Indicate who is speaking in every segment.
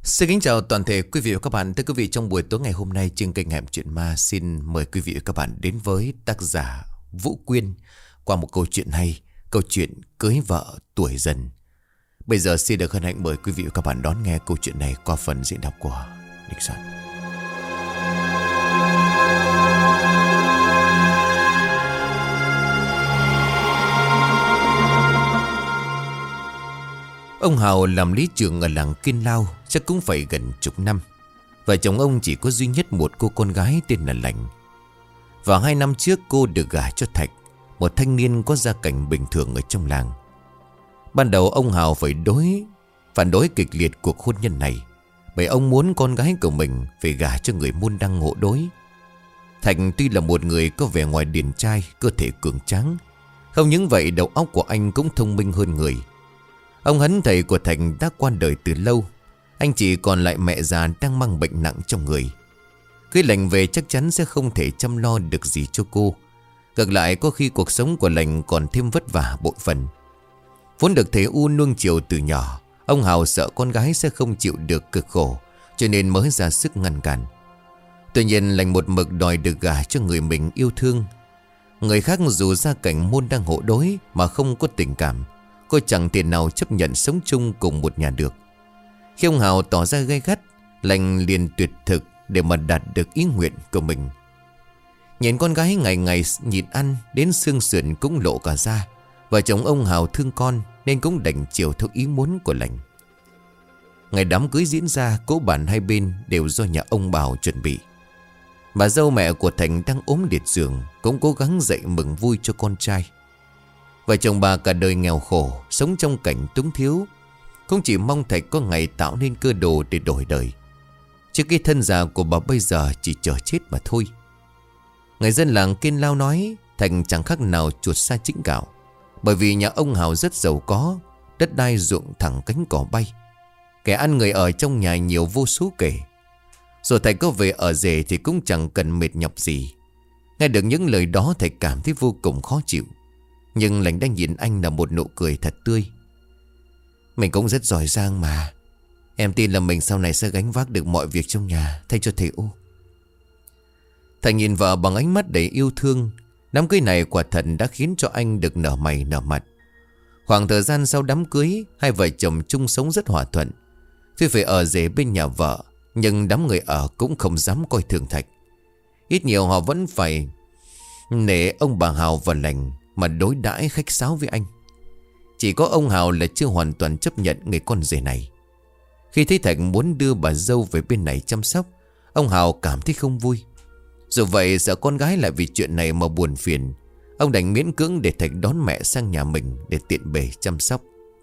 Speaker 1: Xin kính chào toàn thể quý vị và các bạn. Thưa quý vị, trong buổi tối ngày hôm nay trên kênh Hẻm Chuyện Ma xin mời quý vị và các bạn đến với tác giả Vũ Quyên qua một câu chuyện hay, câu chuyện cưới vợ tuổi dần. Bây giờ xin được hân hạnh mời quý vị và các bạn đón nghe câu chuyện này qua phần diễn đọc của Địch Soạn. Ông Hào làm lý trưởng ở làng Kiên Lao chắc cũng phải gần chục năm. Vợ chồng ông chỉ có duy nhất một cô con gái tên là Lành. Vào 2 năm trước cô được gả cho Thạch, một thanh niên có gia cảnh bình thường ở trong làng. Ban đầu ông Hào phản đối kịch liệt cuộc hôn nhân này, bởi ông muốn con gái của mình phải gả cho người môn đăng hộ đối. Thạch tuy là một người có vẻ ngoài điển trai, cơ thể cường tráng. Không những vậy, đầu óc của anh cũng thông minh hơn người. Ông Hấn, thầy của Thạch, đã qua đời từ lâu. Anh chỉ còn lại mẹ già đang mang bệnh nặng trong người. Cưới Lành về chắc chắn sẽ không thể chăm lo được gì cho cô. Ngược lại, có khi cuộc sống của Lành còn thêm vất vả bội phần. Vốn được thầy U nuông chiều từ nhỏ, ông Hào sợ con gái sẽ không chịu được cực khổ, cho nên mới ra sức ngăn cản. Tuy nhiên Lành một mực đòi được gả cho người mình yêu thương. Người khác dù gia cảnh môn đăng hộ đối mà không có tình cảm, cô chẳng thể nào chấp nhận sống chung cùng một nhà được. Khi ông Hào tỏ ra gay gắt, Lành liền tuyệt thực để mà đạt được ý nguyện của mình. Nhìn con gái ngày ngày nhịn ăn đến xương sườn cũng lộ cả da, vợ chồng ông Hào thương con nên cũng đành chiều theo ý muốn của Lành. Ngày đám cưới diễn ra, cỗ bàn hai bên đều do nhà ông Bảo chuẩn bị. Bà dâu mẹ của Thành đang ốm liệt giường, cũng cố gắng dậy mừng vui cho con trai. Vợ chồng bà cả đời nghèo khổ, sống trong cảnh túng thiếu, không chỉ mong Thạch có ngày tạo nên cơ đồ để đổi đời. Chứ cái thân già của bà bây giờ chỉ chờ chết mà thôi. Người dân làng Kiên Lao nói Thạch chẳng khác nào chuột sa chĩnh gạo, bởi vì nhà ông Hào rất giàu có, đất đai ruộng thẳng cánh cỏ bay, kẻ ăn người ở trong nhà nhiều vô số kể. Rồi Thạch có về ở rể thì cũng chẳng cần mệt nhọc gì. Nghe được những lời đó, Thạch cảm thấy vô cùng khó chịu. Nhưng Lành đang nhìn anh là một nụ cười thật tươi. Mình cũng rất giỏi giang mà. Em tin là mình sau này sẽ gánh vác được mọi việc trong nhà thay cho thầy U. Thầy nhìn vợ bằng ánh mắt đầy yêu thương. Đám cưới này quả thật đã khiến cho anh được nở mày nở mặt. Khoảng thời gian sau đám cưới, hai vợ chồng chung sống rất hòa thuận. Tuy phải ở rể bên nhà vợ, nhưng đám người ở cũng không dám coi thường Thạch. Ít nhiều họ vẫn phải nể ông bà Hào và Lành mà đối đãi khách sáo với anh. Chỉ có ông Hào là chưa hoàn toàn chấp nhận người con rể này. Khi thấy Thạch muốn đưa bà dâu về bên này chăm sóc, ông Hào cảm thấy không vui. Dù vậy sợ con gái lại vì chuyện này mà buồn phiền, ông đành miễn cưỡng để Thạch đón mẹ sang nhà mình để tiện bề chăm sóc.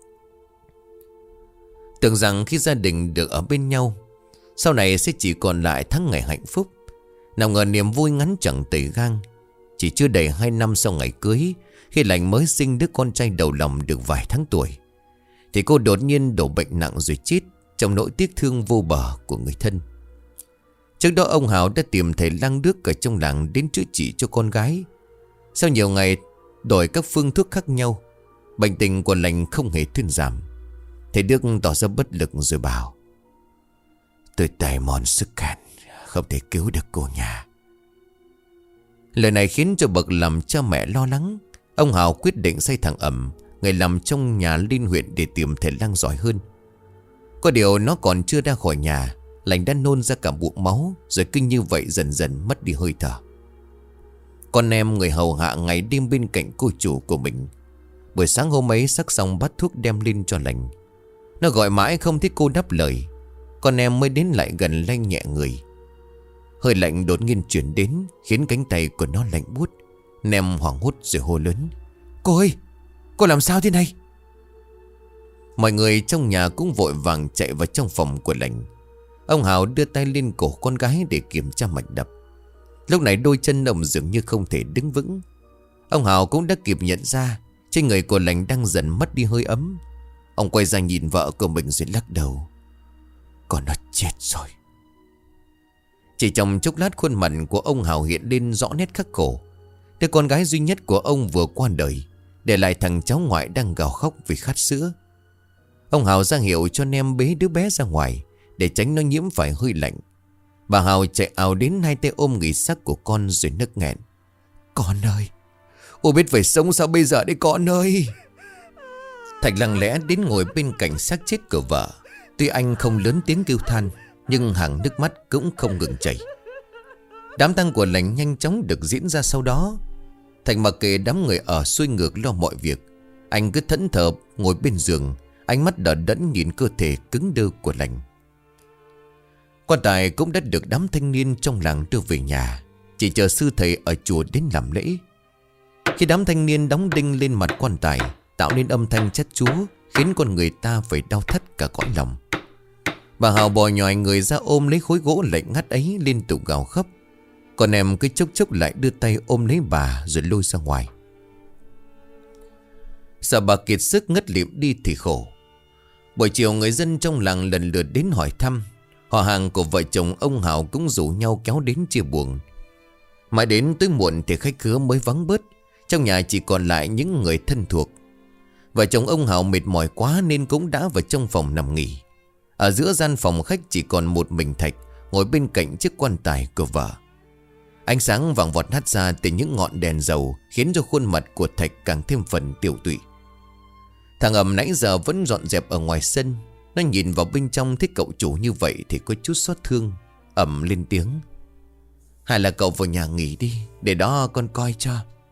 Speaker 1: Tưởng rằng khi gia đình được ở bên nhau, sau này sẽ chỉ còn lại tháng ngày hạnh phúc. Nào ngờ niềm vui ngắn chẳng tẩy gang. Chỉ chưa đầy 2 năm sau ngày cưới, khi Lành mới sinh đứa con trai đầu lòng được vài tháng tuổi, thì cô đột nhiên đổ bệnh nặng rồi chết trong nỗi tiếc thương vô bờ của người thân. Trước đó ông Hào đã tìm thầy lang Đức ở trong làng đến chữa trị cho con gái. Sau nhiều ngày đổi các phương thuốc khác nhau, bệnh tình của Lành không hề thuyên giảm. Thầy Đức tỏ ra bất lực rồi bảo: "Tôi tài mòn sức cạn, không thể cứu được cô nhà." Lời này khiến cho bậc làm cha mẹ lo lắng. Ông Hào quyết định xây thằng Ẩm, người làm trong nhà liên huyện, để tìm thầy lang giỏi hơn. Có điều nó còn chưa ra khỏi nhà, Lành đã nôn ra cả bụng máu, rồi cứ như vậy dần dần mất đi hơi thở. Con em người hầu hạ ngày đêm bên cạnh cô chủ của mình. Buổi sáng hôm ấy sắc xong bát thuốc đem lên cho Lành. Nó gọi mãi không thấy cô đáp lời. Con em mới đến lại gần lay nhẹ người. Hơi lạnh đột nhiên chuyển đến, khiến cánh tay của nó lạnh buốt. Nem hoảng hốt rồi hô lớn: "Cô ơi, cô làm sao thế này?" Mọi người trong nhà cũng vội vàng chạy vào trong phòng của Lành. Ông Hào đưa tay lên cổ con gái để kiểm tra mạch đập. Lúc này đôi chân ông dường như không thể đứng vững. Ông Hào cũng đã kịp nhận ra trên người của Lành đang dần mất đi hơi ấm. Ông quay ra nhìn vợ của mình rồi lắc đầu: "Con nó chết rồi." Chỉ trong chốc lát, khuôn mặt của ông Hào hiện lên rõ nét khắc khổ. Đứa con gái duy nhất của ông vừa qua đời, để lại thằng cháu ngoại đang gào khóc vì khát sữa. Ông Hào ra hiệu cho Nem bế đứa bé ra ngoài, để tránh nó nhiễm phải hơi lạnh. Bà Hào chạy ào đến, hai tay ôm nghỉ xác của con rồi nức nghẹn. Con ơi, ô biết phải sống sao bây giờ đấy con ơi. Thạch lặng lẽ đến ngồi bên cạnh xác chết của vợ. Tuy anh không lớn tiếng kêu than, nhưng hàng nước mắt cũng không ngừng chảy. Đám tang của Lành nhanh chóng được diễn ra sau đó. Thạch mặc kệ đám người ở xuôi ngược lo mọi việc. Anh cứ thẫn thờ ngồi bên giường, ánh mắt đờ đẫn nhìn cơ thể cứng đơ của Lành. Quan tài cũng đã được đám thanh niên trong làng đưa về nhà, chỉ chờ sư thầy ở chùa đến làm lễ. Khi đám thanh niên đóng đinh lên mặt quan tài, tạo nên âm thanh chát chúa, khiến con người ta phải đau thắt cả cõi lòng. Bà Hào bò nhòi người ra ôm lấy khối gỗ lạnh ngắt ấy, liên tục gào khóc. Còn em cứ chốc chốc lại đưa tay ôm lấy bà rồi lôi ra ngoài. Sợ bà kiệt sức ngất lịm đi thì khổ. Buổi chiều người dân trong làng lần lượt đến hỏi thăm. Họ hàng của vợ chồng ông Hào cũng rủ nhau kéo đến chia buồn. Mãi đến tối muộn thì khách khứa mới vắng bớt. Trong nhà chỉ còn lại những người thân thuộc. Vợ chồng ông Hào mệt mỏi quá nên cũng đã vào trong phòng nằm nghỉ. Ở giữa gian phòng khách chỉ còn một mình Thạch ngồi bên cạnh chiếc quan tài của vợ. Ánh sáng vàng vọt hắt ra từ những ngọn đèn dầu khiến cho khuôn mặt của Thạch càng thêm phần tiều tụy. Thằng Ẩm nãy giờ vẫn dọn dẹp ở ngoài sân. Nó nhìn vào bên trong thấy cậu chủ như vậy thì có chút xót thương. Ẩm lên tiếng. Hay là cậu vào nhà nghỉ đi, để đó con coi cho.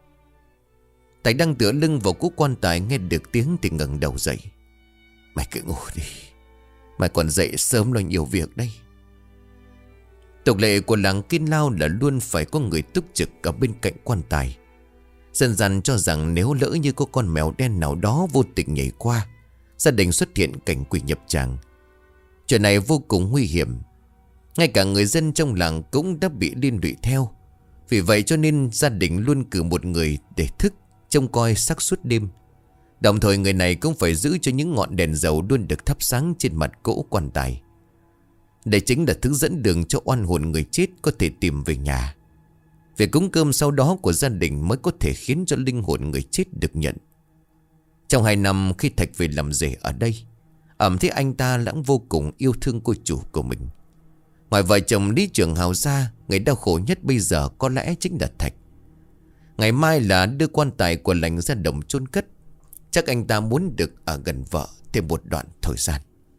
Speaker 1: Thạch đang tựa lưng vào cú quan tài, nghe được tiếng thì ngẩng đầu dậy. Mày cứ ngủ đi, mày còn dậy sớm lo nhiều việc đây. Tục lệ của làng Kiên Lao là luôn phải có người túc trực ở bên cạnh quan tài. Dân gian cho rằng nếu lỡ như có con mèo đen nào đó vô tình nhảy qua, gia đình xuất hiện cảnh quỷ nhập tràng. Chuyện này vô cùng nguy hiểm. Ngay cả người dân trong làng cũng đã bị liên lụy theo. Vì vậy cho nên gia đình luôn cử một người để thức trông coi xác suốt đêm. Đồng thời người này cũng phải giữ cho những ngọn đèn dầu luôn được thắp sáng trên mặt cỗ quan tài. Đây chính là thứ dẫn đường cho oan hồn người chết có thể tìm về nhà. Việc cúng cơm sau đó của gia đình mới có thể khiến cho linh hồn người chết được nhận. Trong 2 năm khi Thạch về làm rể ở đây, Ẩm thấy anh ta lãng vô cùng yêu thương cô chủ của mình. Ngoài vợ chồng Lý Trường Hào ra, người đau khổ nhất bây giờ có lẽ chính là Thạch. Ngày mai là đưa quan tài của Lành ra đồng chôn cất. Chắc anh ta muốn được ở gần vợ thêm một đoạn thời gian.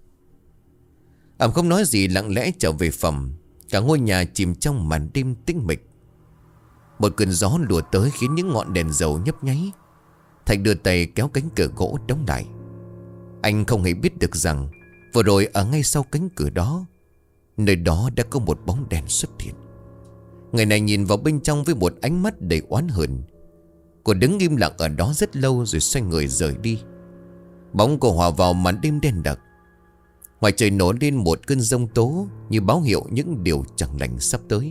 Speaker 1: Ẩm không nói gì, lặng lẽ trở về phòng. Cả ngôi nhà chìm trong màn đêm tĩnh mịch. Một cơn gió lùa tới khiến những ngọn đèn dầu nhấp nháy. Thạch đưa tay kéo cánh cửa gỗ đóng lại. Anh không hề biết được rằng vừa rồi ở ngay sau cánh cửa đó, nơi đó đã có một bóng đèn xuất hiện. Người này nhìn vào bên trong với một ánh mắt đầy oán hờn. Cô đứng im lặng ở đó rất lâu rồi xoay người rời đi. Bóng cô hòa vào màn đêm đen đặc. Ngoài trời nổ lên một cơn giông tố, như báo hiệu những điều chẳng lành sắp tới.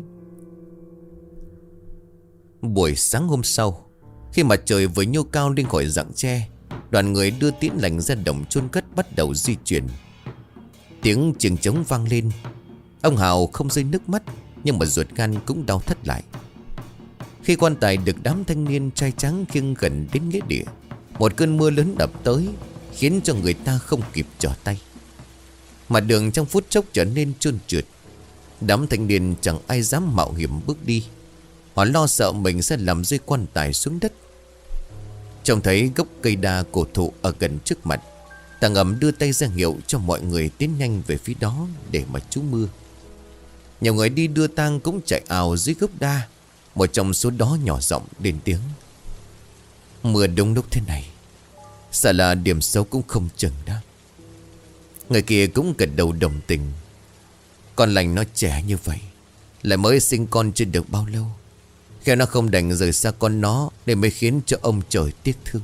Speaker 1: Buổi sáng hôm sau, khi mặt trời vừa nhô cao lên khỏi rặng tre, đoàn người đưa tiễn Lành ra đồng chôn cất bắt đầu di chuyển. Tiếng chiêng trống vang lên. Ông Hào không rơi nước mắt, nhưng mà ruột gan cũng đau thắt lại. Khi quan tài được đám thanh niên trai tráng khiêng gần đến nghĩa địa, một cơn mưa lớn đập tới, khiến cho người ta không kịp trở tay. Mặt đường trong phút chốc trở nên trơn trượt. Đám thanh niên chẳng ai dám mạo hiểm bước đi. Họ lo sợ mình sẽ làm rơi quan tài xuống đất. Trông thấy gốc cây đa cổ thụ ở gần trước mặt, thằng Ẩm đưa tay ra hiệu cho mọi người tiến nhanh về phía đó để mà trú mưa. Nhiều người đi đưa tang cũng chạy ào dưới gốc đa. Một trong số đó nhỏ giọng lên tiếng. Mưa đúng lúc thế này, sợ là điểm xấu cũng không chừng đó. Người kia cũng gật đầu đồng tình. Con Lành nó trẻ như vậy, lại mới sinh con chưa được bao lâu, khéo nó không đành rời xa con nó, để mới khiến cho ông trời tiếc thương.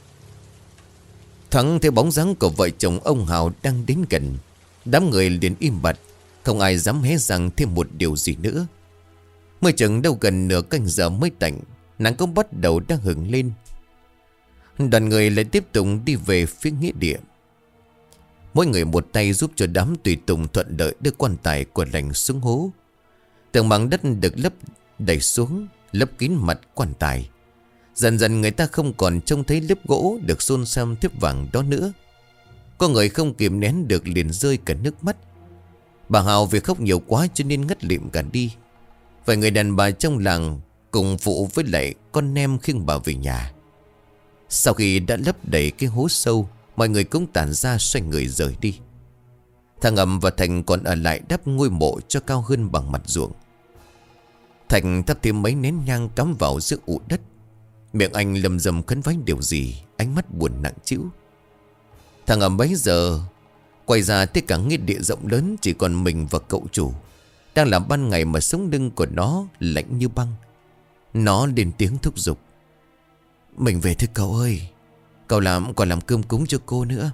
Speaker 1: Thắng thấy bóng dáng của vợ chồng ông Hào đang đến gần, đám người liền im bặt, không ai dám hé răng thêm một điều gì nữa. Mới chừng đâu gần nửa canh giờ mới tạnh, nắng cũng bắt đầu đang hửng lên. Đoàn người lại tiếp tục đi về phía nghĩa địa. Mỗi người một tay giúp cho đám tùy tùng thuận lợi đưa quan tài của Lành xuống hố. Tường bằng đất được lấp đẩy xuống, lấp kín mặt quan tài. Dần dần người ta không còn trông thấy lớp gỗ được xôn xăm thiếp vàng đó nữa. Có người không kìm nén được liền rơi cả nước mắt. Bà Hào vì khóc nhiều quá cho nên ngất lịm cả đi. Vài người đàn bà trong làng cùng phụ với lại con nem khiêng bà về nhà. Sau khi đã lấp đầy cái hố sâu, mọi người cũng tản ra xoay người rời đi. Thằng Ẩm và Thành còn ở lại đắp ngôi mộ cho cao hơn bằng mặt ruộng. Thành thắp thêm mấy nén nhang cắm vào giữa ụ đất. Miệng anh lầm rầm khấn vái điều gì, ánh mắt buồn nặng trĩu. Thằng Ẩm bấy giờ quay ra thấy cả nghĩa địa rộng lớn chỉ còn mình và cậu chủ. Đang là ban ngày mà sống lưng của nó lạnh như băng. Nó lên tiếng thúc giục: "Mình về thôi cậu ơi, cậu còn làm cơm cúng cho cô nữa."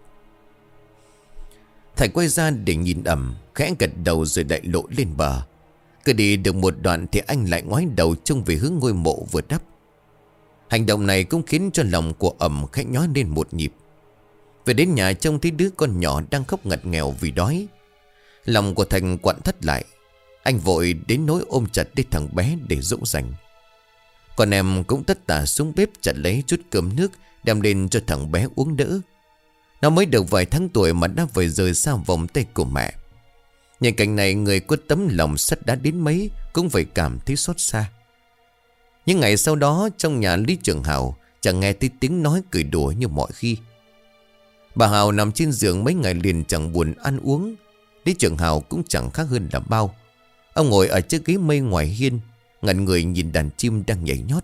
Speaker 1: Thành quay ra để nhìn Ẩm, khẽ gật đầu rồi đại lộ lên bờ. Cứ đi được một đoạn thì anh lại ngoái đầu trông về hướng ngôi mộ vừa đắp. Hành động này cũng khiến cho lòng của Ẩm khẽ nhói lên một nhịp. Về đến nhà trông thấy đứa con nhỏ đang khóc ngặt nghèo vì đói. Lòng của Thành quặn thắt lại. Anh vội đến nỗi ôm chặt lấy thằng bé để dỗ dành. Con em cũng tất tả xuống bếp chặt lấy chút cơm nước đem lên cho thằng bé uống đỡ. Nó mới được vài tháng tuổi mà đã phải rời xa vòng tay của mẹ. Nhìn cảnh này, người có tấm lòng sắt đá đến mấy cũng phải cảm thấy xót xa. Những ngày sau đó trong nhà Lý Trường Hào chẳng nghe thấy tiếng nói cười đùa như mọi khi. Bà Hào nằm trên giường mấy ngày liền chẳng buồn ăn uống. Lý Trường Hào cũng chẳng khác hơn là bao. Ông ngồi ở chiếc ghế mây ngoài hiên, ngẩn người nhìn đàn chim đang nhảy nhót.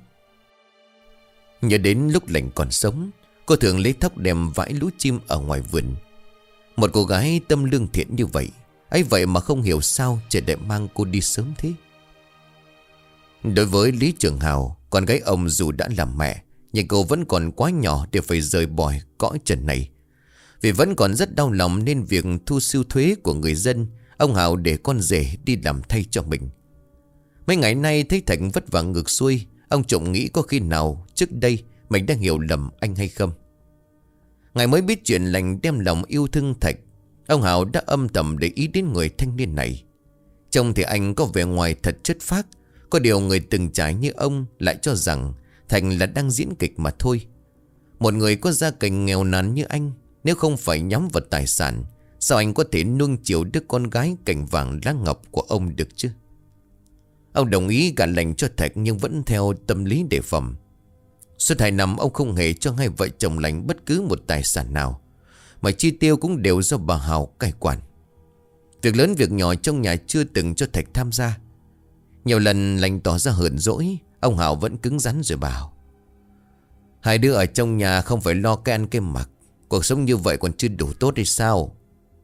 Speaker 1: Nhớ đến lúc lành còn sống, cô thường lấy thóc đem vãi lũ chim ở ngoài vườn. Một cô gái tâm lương thiện như vậy, ấy vậy mà không hiểu sao trời lại mang cô đi sớm thế. Đối với Lý Trường Hào, con gái ông dù đã làm mẹ, nhưng cô vẫn còn quá nhỏ để phải rời bỏ cõi trần này. Vì vẫn còn rất đau lòng nên việc thu sưu thuế của người dân, ông Hào để con rể đi làm thay cho mình. Mấy ngày nay thấy Thành vất vả ngược xuôi, ông Trọng nghĩ có khi nào trước đây mình đang hiểu lầm anh hay không. Ngày mới biết chuyện lành đem lòng yêu thương Thạch, ông Hào đã âm thầm để ý đến người thanh niên này. Trông thì anh có vẻ ngoài thật chất phác, có điều người từng trải như ông lại cho rằng Thành là đang diễn kịch mà thôi. Một người có gia cảnh nghèo nàn như anh, nếu không phải nhắm vào tài sản, sao anh có thể nuông chiều đứa con gái cành vàng lá ngọc của ông được chứ? Ông đồng ý gả lành cho Thạch nhưng vẫn theo tâm lý đề phòng. Suốt 2 năm ông không hề cho hai vợ chồng lành bất cứ một tài sản nào, mà chi tiêu cũng đều do bà Hào cai quản. Việc lớn việc nhỏ trong nhà chưa từng cho Thạch tham gia. Nhiều lần lành tỏ ra hờn dỗi, ông Hào vẫn cứng rắn rồi bảo: "Hai đứa ở trong nhà không phải lo cái ăn cái mặc, cuộc sống như vậy còn chưa đủ tốt hay sao?"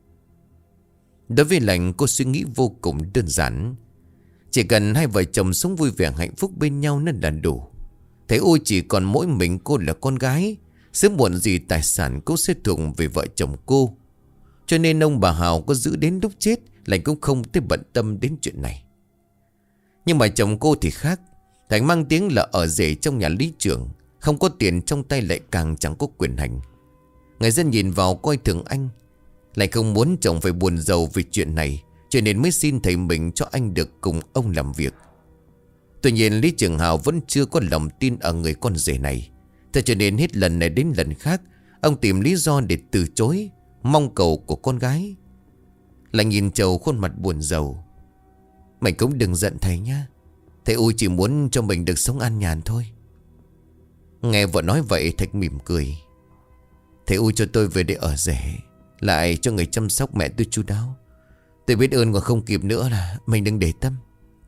Speaker 1: Đối với lành, cô suy nghĩ vô cùng đơn giản. Chỉ cần hai vợ chồng sống vui vẻ hạnh phúc bên nhau nên là đủ. Thế ôi chỉ còn mỗi mình cô là con gái, sớm muộn gì tài sản cũng sẽ thuộc về vợ chồng cô. Cho nên ông bà Hào có giữ đến lúc chết, lành cũng không tới bận tâm đến chuyện này. Nhưng mà chồng cô thì khác. Thành mang tiếng là ở rể trong nhà lý trưởng, không có tiền trong tay lại càng chẳng có quyền hành. Người dân nhìn vào coi thường anh. Lại không muốn chồng phải buồn rầu vì chuyện này, cho nên mới xin thầy mình cho anh được cùng ông làm việc. Tuy nhiên Lý Trường Hào vẫn chưa có lòng tin ở người con rể này. Thế cho nên hết lần này đến lần khác, ông tìm lý do để từ chối mong cầu của con gái. Lại nhìn chầu khuôn mặt buồn rầu: "Mày cũng đừng giận thầy nhá. Thầy ui chỉ muốn cho mình được sống an nhàn thôi." Nghe vợ nói vậy, Thạch mỉm cười: "Thầy ui cho tôi về để ở rể, lại cho người chăm sóc mẹ tôi chu đáo. Tôi biết ơn còn không kịp nữa là mình đừng để tâm."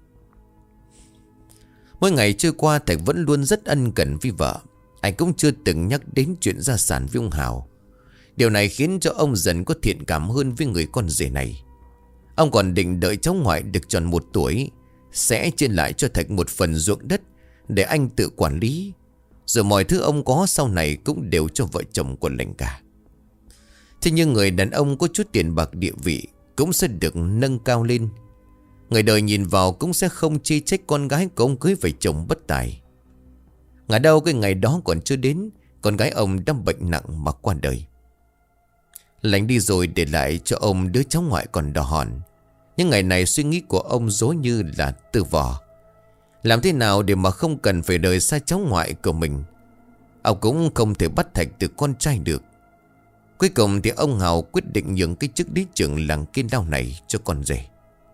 Speaker 1: Mỗi ngày trôi qua, Thạch vẫn luôn rất ân cần với vợ. Anh cũng chưa từng nhắc đến chuyện gia sản với ông Hào. Điều này khiến cho ông dần có thiện cảm hơn với người con rể này. Ông còn định đợi cháu ngoại được tròn 1 tuổi sẽ chia lại cho Thạch một phần ruộng đất để anh tự quản lý. Rồi mọi thứ ông có sau này cũng đều cho vợ chồng của lành cả. Thế nhưng người đàn ông có chút tiền bạc địa vị cũng sẽ được nâng cao lên. Người đời nhìn vào cũng sẽ không chê trách con gái của ông cưới về chồng bất tài. Ngả đâu cái ngày đó còn chưa đến, con gái ông đang bệnh nặng mà qua đời. Lành đi rồi để lại cho ông đứa cháu ngoại còn đỏ hòn. Những ngày này suy nghĩ của ông dối như là từ vò. Làm thế nào để mà không cần phải rời xa cháu ngoại của mình. Ông cũng không thể bắt Thạch từ con trai được. Cuối cùng thì ông Hào quyết định nhường cái chức lý trưởng làng Kiên Lao này cho con rể.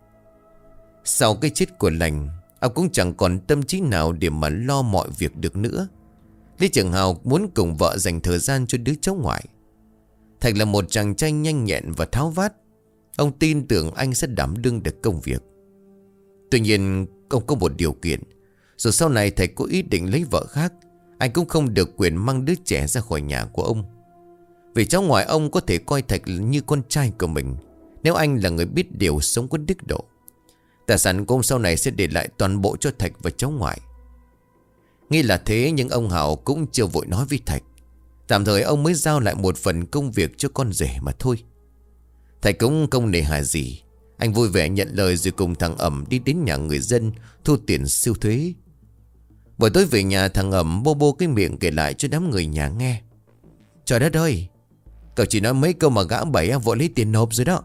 Speaker 1: Sau cái chết của Lành, ông cũng chẳng còn tâm trí nào để mà lo mọi việc được nữa. Lý trưởng Hào muốn cùng vợ dành thời gian cho đứa cháu ngoại. Thạch là một chàng trai nhanh nhẹn và tháo vát. Ông tin tưởng anh sẽ đảm đương được công việc. Tuy nhiên ông có một điều kiện. Rồi sau này Thạch có ý định lấy vợ khác, anh cũng không được quyền mang đứa trẻ ra khỏi nhà của ông. Vì cháu ngoại ông có thể coi Thạch như con trai của mình, nếu anh là người biết điều, sống có đức độ. Tài sản của ông sau này sẽ để lại toàn bộ cho Thạch và cháu ngoại. Nghĩ là thế, nhưng ông Hào cũng chưa vội nói với Thạch. Tạm thời ông mới giao lại một phần công việc cho con rể mà thôi. Thạch cũng không nề hà gì. Anh vui vẻ nhận lời rồi cùng thằng Ẩm đi đến nhà người dân thu tiền siêu thuế. Buổi tối về nhà, thằng Ẩm bô bô cái miệng kể lại cho đám người nhà nghe. Trời đất ơi, cậu chỉ nói mấy câu mà gã Bảy vội lấy tiền nộp rồi đó.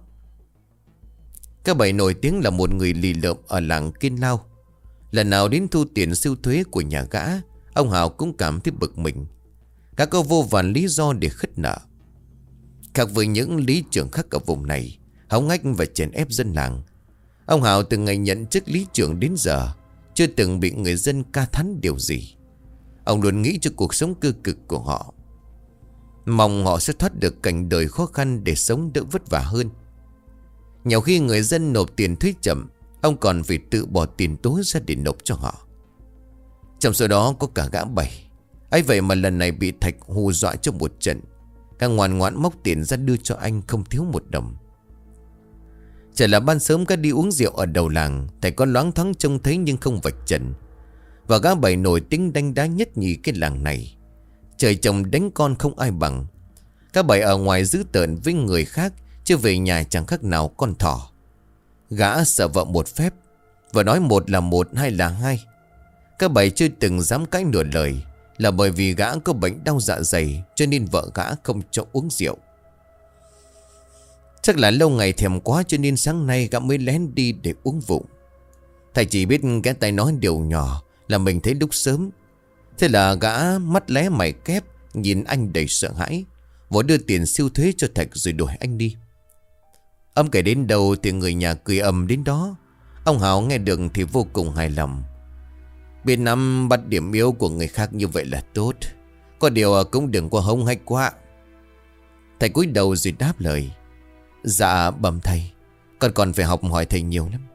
Speaker 1: Cái Bảy nổi tiếng là một người lì lợm ở làng Kiên Lao. Lần nào đến thu tiền siêu thuế của nhà gã, ông Hào cũng cảm thấy bực mình. Gã có vô vàn lý do để khất nợ. Khác với những lý trưởng khác ở vùng này, hống hách và chèn ép dân làng, ông Hào từ ngày nhận chức lý trưởng đến giờ chưa từng bị người dân ca thán điều gì. Ông luôn nghĩ cho cuộc sống cơ cực của họ, mong họ sẽ thoát được cảnh đời khó khăn để sống đỡ vất vả hơn. Nhiều khi người dân nộp tiền thuế chậm, ông còn phải tự bỏ tiền túi ra để nộp cho họ. Trong số đó có cả gã Bảy. ấy vậy mà lần này bị Thạch hù dọa cho một trận. Gã ngoan ngoãn móc tiền ra đưa cho anh, không thiếu một đồng. Chả là ban sớm gã đi uống rượu ở đầu làng, Thạch có loáng thoáng trông thấy nhưng không vạch trần. Và gã Bảy nổi tiếng đánh đá nhất nhì cái làng này. Trời chồng đánh con không ai bằng. Gã Bảy ở ngoài dữ tợn với người khác, chứ về nhà chẳng khác nào con thỏ. Gã sợ vợ một phép, vợ nói một là một, hai là hai. Gã Bảy chưa từng dám cãi nửa lời, là bởi vì gã có bệnh đau dạ dày, cho nên vợ gã không cho uống rượu. Chắc là lâu ngày thèm quá, cho nên sáng nay gã mới lén đi để uống vụng. Thầy chỉ biết ghé tay nói điều nhỏ là mình thấy lúc sớm. Thế là gã mắt lé mày kép, nhìn anh đầy sợ hãi, vội đưa tiền siêu thuế cho Thạch rồi đuổi anh đi. Ông kể đến đâu thì người nhà cười ầm đến đó. Ông Hào nghe được thì vô cùng hài lòng. Biết nắm bắt điểm yếu của người khác như vậy là tốt, có điều cũng đừng có hống hách quá. Thầy cúi đầu rồi đáp lời. Dạ bẩm thầy, con còn phải học hỏi thầy nhiều lắm.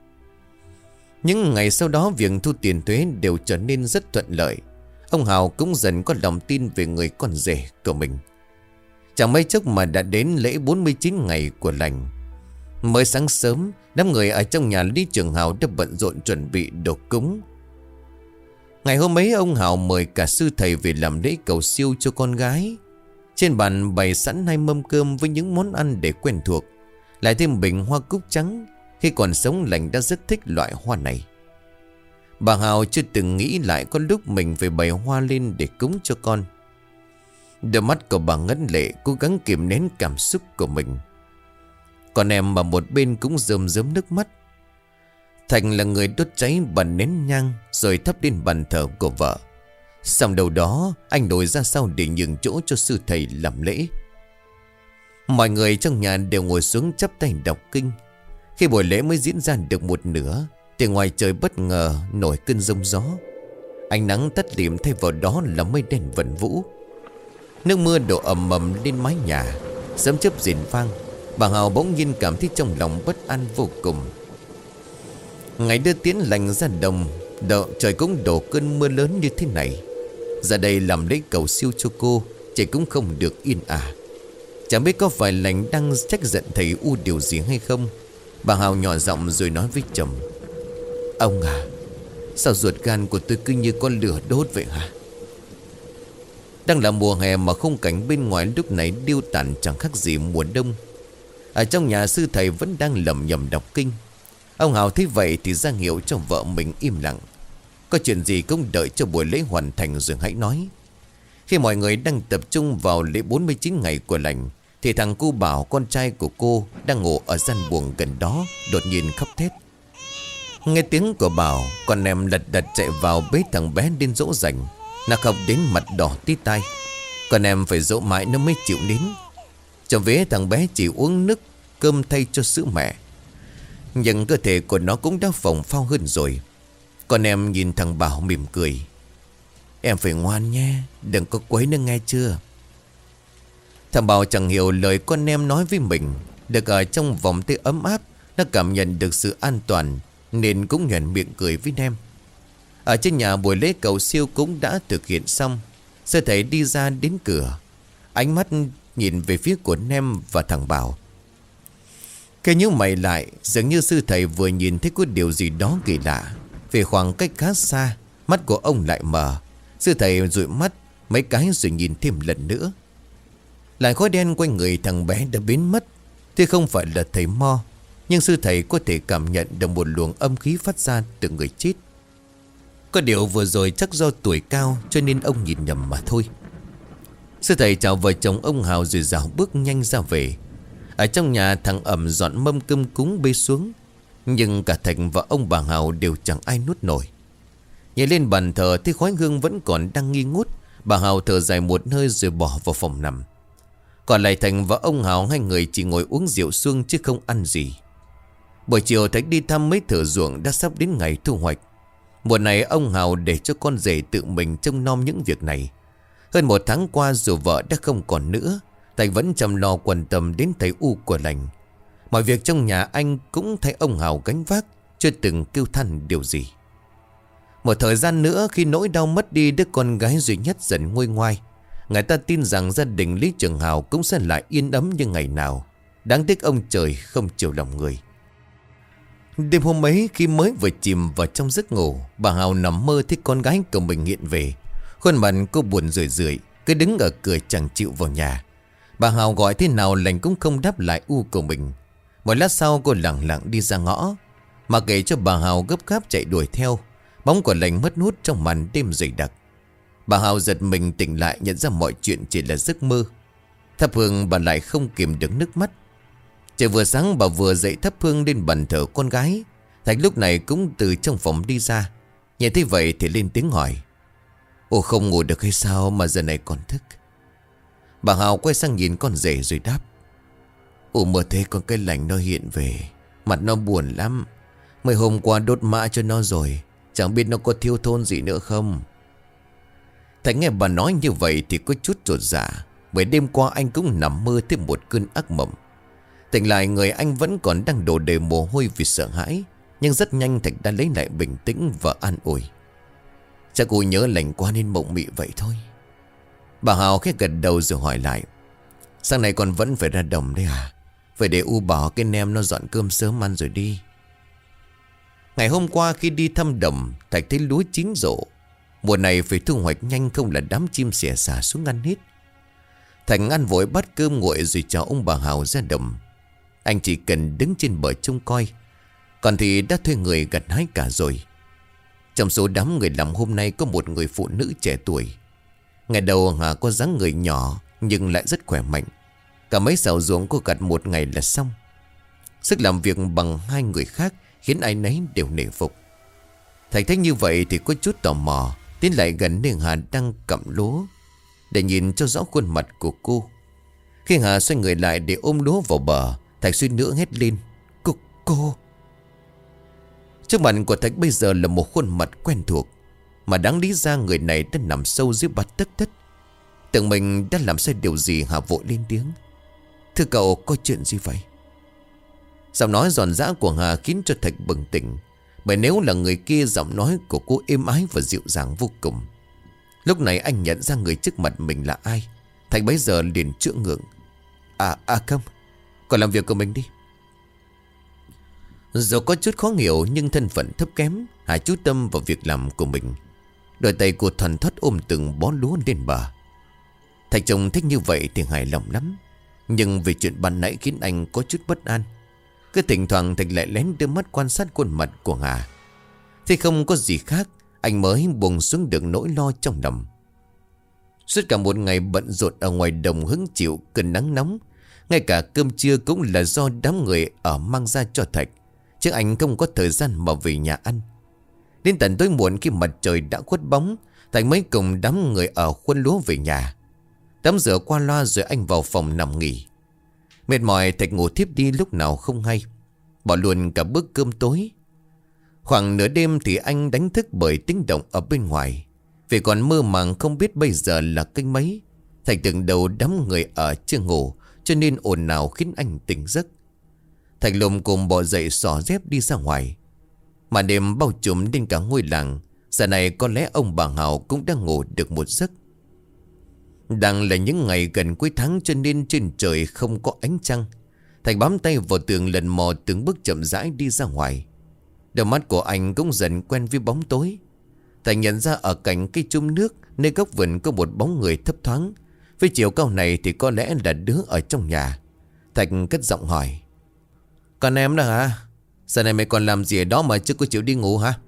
Speaker 1: Những ngày sau đó, việc thu tiền thuế đều trở nên rất thuận lợi. Ông Hào cũng dần có lòng tin về người con rể của mình. Chẳng mấy chốc mà đã đến lễ 49 ngày của Lành. Mới sáng sớm, đám người ở trong nhà Lý Trường Hào đã bận rộn chuẩn bị đồ cúng. Ngày hôm ấy, ông Hào mời cả sư thầy về làm lễ cầu siêu cho con gái. Trên bàn bày sẵn 2 mâm cơm với những món ăn để quen thuộc, lại thêm bình hoa cúc trắng. Khi còn sống, Lành đã rất thích loại hoa này. Bà Hào chưa từng nghĩ lại có lúc mình phải bày hoa lên để cúng cho con. Đôi mắt của bà ngấn lệ, cố gắng kiềm nén cảm xúc của mình. Còn em ở một bên cũng rơm rớm nước mắt. Thành là người đốt cháy bàn nén nhang rồi thắp lên bàn thờ của vợ. Xong đầu đó, anh đổi ra sau để nhường chỗ cho sư thầy làm lễ. Mọi người trong nhà đều ngồi xuống chắp tay đọc kinh. Khi buổi lễ mới diễn ra được một nửa thì ngoài trời bất ngờ nổi cơn giông gió. Ánh nắng tắt lịm, thay vào đó là mây đen vần vũ. Nước mưa đổ ầm ầm lên mái nhà, sấm chớp rền vang. Bà Hào bỗng nhiên cảm thấy trong lòng bất an vô cùng. Ngày đưa Tiến Lành ra đồng, trời cũng đổ cơn mưa lớn như thế này. Ra đây làm lễ cầu siêu cho cô, trời cũng không được yên ả. Chẳng biết có phải Lành đang trách giận thầy U điều gì hay không. Bà Hào nhỏ giọng rồi nói với chồng. Ông à, sao ruột gan của tôi cứ như con lửa đốt vậy hả? Đang là mùa hè mà khung cảnh bên ngoài lúc này điêu tàn chẳng khác gì mùa đông. Ở trong nhà, sư thầy vẫn đang lẩm nhẩm đọc kinh. Ông Hào thấy vậy thì ra hiệu cho vợ mình im lặng. Có chuyện gì cũng đợi cho buổi lễ hoàn thành rồi hãy nói. Khi mọi người đang tập trung vào lễ 49 ngày của Lành thì thằng cu Bảo, con trai của cô, đang ngủ ở gian buồng gần đó, đột nhiên khóc thét. Nghe tiếng của Bảo, con em lật đật chạy vào bế thằng bé đến dỗ dành. Nó khóc đến mặt đỏ tít tai. Con em phải dỗ mãi nó mới chịu nín. Trong vế thằng bé chỉ uống nước cơm thay cho sữa mẹ, nhưng cơ thể của nó cũng đã phồng phao hơn rồi. Con em nhìn thằng Bảo mỉm cười. Em phải ngoan nhé, đừng có quấy nữa nghe chưa. Thằng Bảo chẳng hiểu lời con em nói với mình. Được ở trong vòng tay ấm áp, nó cảm nhận được sự an toàn, nên cũng nhoẻn miệng cười với Nem. Ở trên nhà, buổi lễ cầu siêu cũng đã thực hiện xong. Sư thầy đi ra đến cửa, ánh mắt nhìn về phía của Nem và thằng Bảo. Cái nhíu mày lại, dường như sư thầy vừa nhìn thấy có điều gì đó kỳ lạ. Về khoảng cách khá xa, mắt của ông lại mờ. Sư thầy dụi mắt mấy cái rồi nhìn thêm lần nữa. Làn khói đen quanh người thằng bé đã biến mất. Tuy không phải là thầy mo, nhưng sư thầy có thể cảm nhận được một luồng âm khí phát ra từ người chết. Có điều vừa rồi chắc do tuổi cao cho nên ông nhìn nhầm mà thôi. Sư thầy chào vợ chồng ông Hào rồi dạo bước nhanh ra về. Ở trong nhà, thằng Ẩm dọn mâm cơm cúng bê xuống, nhưng cả Thành và ông bà Hào đều chẳng ai nuốt nổi. Nhảy lên bàn thờ thấy khói hương vẫn còn đang nghi ngút. Bà Hào thở dài một hơi rồi bỏ vào phòng nằm. Còn lại Thành và ông Hào, hai người chỉ ngồi uống rượu xuông chứ không ăn gì. Buổi chiều Thành đi thăm mấy thửa ruộng đã sắp đến ngày thu hoạch. Mùa này ông Hào để cho con rể tự mình trông nom những việc này. Hơn một tháng qua dù vợ đã không còn nữa, Thành vẫn chăm lo quan tâm đến thầy U của lành. Mọi việc trong nhà anh cũng thấy ông Hào gánh vác, chưa từng kêu than điều gì. Một thời gian nữa, khi nỗi đau mất đi đứa con gái duy nhất dần nguôi ngoai, người ta tin rằng gia đình Lý Trường Hào cũng sẽ lại yên ấm như ngày nào. Đáng tiếc ông trời không chiều lòng người. Đêm hôm ấy, khi mới vừa chìm vào trong giấc ngủ, bà Hào nằm mơ thấy con gái của mình hiện về. Khuôn mặt cô buồn rười rượi, cứ đứng ở cửa chẳng chịu vào nhà. Bà Hào gọi thế nào lành cũng không đáp lại U của mình. Một lát sau cô lặng lặng đi ra ngõ, mà kể cho bà Hào gấp gáp chạy đuổi theo. Bóng của lành mất hút trong màn đêm dày đặc. Bà Hào giật mình tỉnh lại, nhận ra mọi chuyện chỉ là giấc mơ. Thắp hương bà lại không kìm được nước mắt. Trời vừa sáng, bà vừa dậy thắp hương lên bàn thờ con gái. Thành lúc này cũng từ trong phòng đi ra. Nhìn thấy vậy thì lên tiếng hỏi: Ồ, không ngủ được hay sao mà giờ này còn thức? Bà Hào quay sang nhìn con rể rồi đáp: Ồ, mơ thấy con cái lành nó hiện về, mặt nó buồn lắm. Mấy hôm qua đốt mã cho nó rồi, chẳng biết nó có thiếu thốn gì nữa không. Thành nghe bà nói như vậy thì có chút chột dạ, bởi đêm qua anh cũng nằm mơ thêm một cơn ác mộng. Tỉnh lại, người anh vẫn còn đang đổ đầy mồ hôi vì sợ hãi, nhưng rất nhanh Thành đã lấy lại bình tĩnh và an ủi: Chắc cô nhớ lành quá nên mộng mị vậy thôi. Bà Hào khẽ gật đầu rồi hỏi lại: Sáng nay con vẫn phải ra đồng đấy à? Phải để U bảo cái Nem nó dọn cơm sớm ăn rồi đi. Ngày hôm qua khi đi thăm đồng, Thạch thấy lúa chín rộ. Mùa này phải thu hoạch nhanh, không là đám chim xẻ xả xuống ăn hết. Thành ăn vội bát cơm nguội rồi chào ông bà Hào ra đồng. Anh chỉ cần đứng trên bờ trông coi, còn thì đã thuê người gặt hái cả rồi. Trong số đám người làm hôm nay có một người phụ nữ trẻ tuổi. Ngày đầu Hà có dáng người nhỏ nhưng lại rất khỏe mạnh. Cả mấy xào ruộng cô gặt một ngày là xong. Sức làm việc bằng hai người khác khiến ai nấy đều nể phục. Thầy thấy như vậy thì có chút tò mò, tiến lại gần nơi Hà đang cặm lúa để nhìn cho rõ khuôn mặt của cô. Khi Hà xoay người lại để ôm lúa vào bờ, Thạch suýt nữa hét lên: Cô! Trước mặt của Thạch bây giờ là một khuôn mặt quen thuộc, mà đáng lý ra người này đã nằm sâu dưới bát tất đất. Tưởng mình đã làm sai điều gì, Hà vội lên tiếng: Thưa cậu, có chuyện gì vậy? Giọng nói giòn giã của Hà khiến cho Thạch bừng tỉnh, bởi nếu là người kia, giọng nói của cô êm ái và dịu dàng vô cùng. Lúc này anh nhận ra người trước mặt mình là ai. Thạch bấy giờ liền chữa ngượng: Không, còn làm việc của mình đi. Dù có chút khó hiểu nhưng thân phận thấp kém, Hà chú tâm vào việc làm của mình. Đôi tay cô thoăn thoắt ôm từng bó lúa lên bờ. Thạch chồng thích như vậy thì hài lòng lắm, nhưng vì chuyện ban nãy khiến anh có chút bất an. Cứ thỉnh thoảng Thạch lại lén đưa mắt quan sát khuôn mặt của Hà. Thế không có gì khác, anh mới buông xuống được nỗi lo trong lòng. Suốt cả một ngày bận rộn ở ngoài đồng hứng chịu cơn nắng nóng. Ngay cả cơm trưa cũng là do đám người ở mang ra cho Thạch, chứ anh không có thời gian mà về nhà ăn. Đến tận tối muộn khi mặt trời đã khuất bóng, Thạch mới cùng đám người ở khuôn lúa về nhà. Tắm rửa qua loa rồi anh vào phòng nằm nghỉ. Mệt mỏi Thạch ngủ thiếp đi lúc nào không hay, bỏ luôn cả bữa cơm tối. Khoảng nửa đêm thì anh đánh thức bởi tiếng động ở bên ngoài. Vì còn mơ màng không biết bây giờ là canh mấy. Thạch tưởng đầu đám người ở chưa ngủ, cho nên ồn ào khiến anh tỉnh giấc. Thạch lùm cùng bò dậy xỏ dép đi ra ngoài. Mà đêm bao trùm lên cả ngôi làng. Giờ này có lẽ ông bà Hào cũng đang ngủ được một giấc. Đang là những ngày gần cuối tháng cho nên trên trời không có ánh trăng. Thạch bám tay vào tường lần mò từng bước chậm rãi đi ra ngoài. Đôi mắt của anh cũng dần quen với bóng tối. Thạch nhận ra ở cạnh cây chum nước, nơi góc vườn có một bóng người thấp thoáng. Với chiều cao này thì có lẽ là đứa ở trong nhà. Thạch cất giọng hỏi: "Con em đó hả? Giờ này mày còn làm gì ở đó mà chưa có chịu đi ngủ hả?"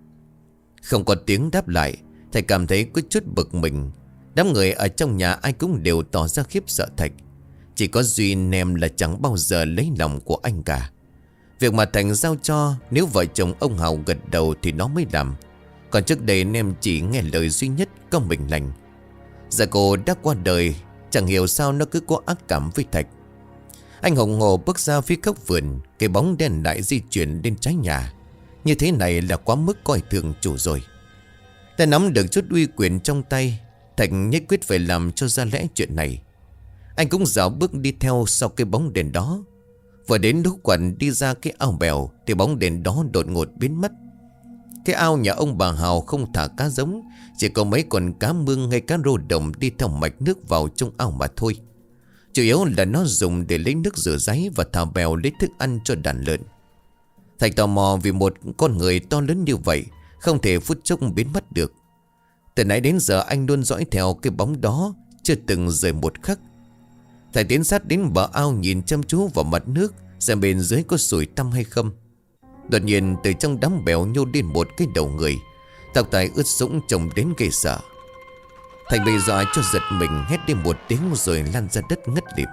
Speaker 1: Không có tiếng đáp lại. Thạch cảm thấy có chút bực mình. Đám người ở trong nhà ai cũng đều tỏ ra khiếp sợ Thạch. Chỉ có duy Nem là chẳng bao giờ lấy lòng của anh cả. Việc mà Thạch giao cho, nếu vợ chồng ông Hào gật đầu thì nó mới làm. Còn trước đây Nem chỉ nghe lời duy nhất có mình lành. Giờ cô đã qua đời, chẳng hiểu sao nó cứ có ác cảm với Thạch. Anh hùng hổ bước ra phía góc vườn. Cái bóng đen lại di chuyển lên trái nhà. Như thế này là quá mức coi thường chủ rồi. Đã nắm được chút uy quyền trong tay, Thạch nhất quyết phải làm cho ra lẽ chuyện này. Anh cũng dạo bước đi theo sau cái bóng đèn đó. Vừa đến lúc quần đi ra cái ao bèo thì bóng đèn đó đột ngột biến mất. Cái ao nhà ông bà Hào không thả cá giống, chỉ có mấy con cá mương hay cá rô đồng đi theo mạch nước vào trong ao mà thôi. Chủ yếu là nó dùng để lấy nước rửa ráy và thả bèo lấy thức ăn cho đàn lợn. Thạch tò mò vì một con người to lớn như vậy không thể phút chốc biến mất được. Từ nãy đến giờ anh luôn dõi theo cái bóng đó, chưa từng rời một khắc. Thạch tiến sát đến bờ ao nhìn chăm chú vào mặt nước, xem bên dưới có sủi tăm hay không. Đột nhiên từ trong đám bèo nhô lên một cái đầu người, tóc tai ướt sũng trông đến ghê sợ. Thạch bị dọa cho giật mình, hét lên một tiếng rồi lăn ra đất ngất lịm.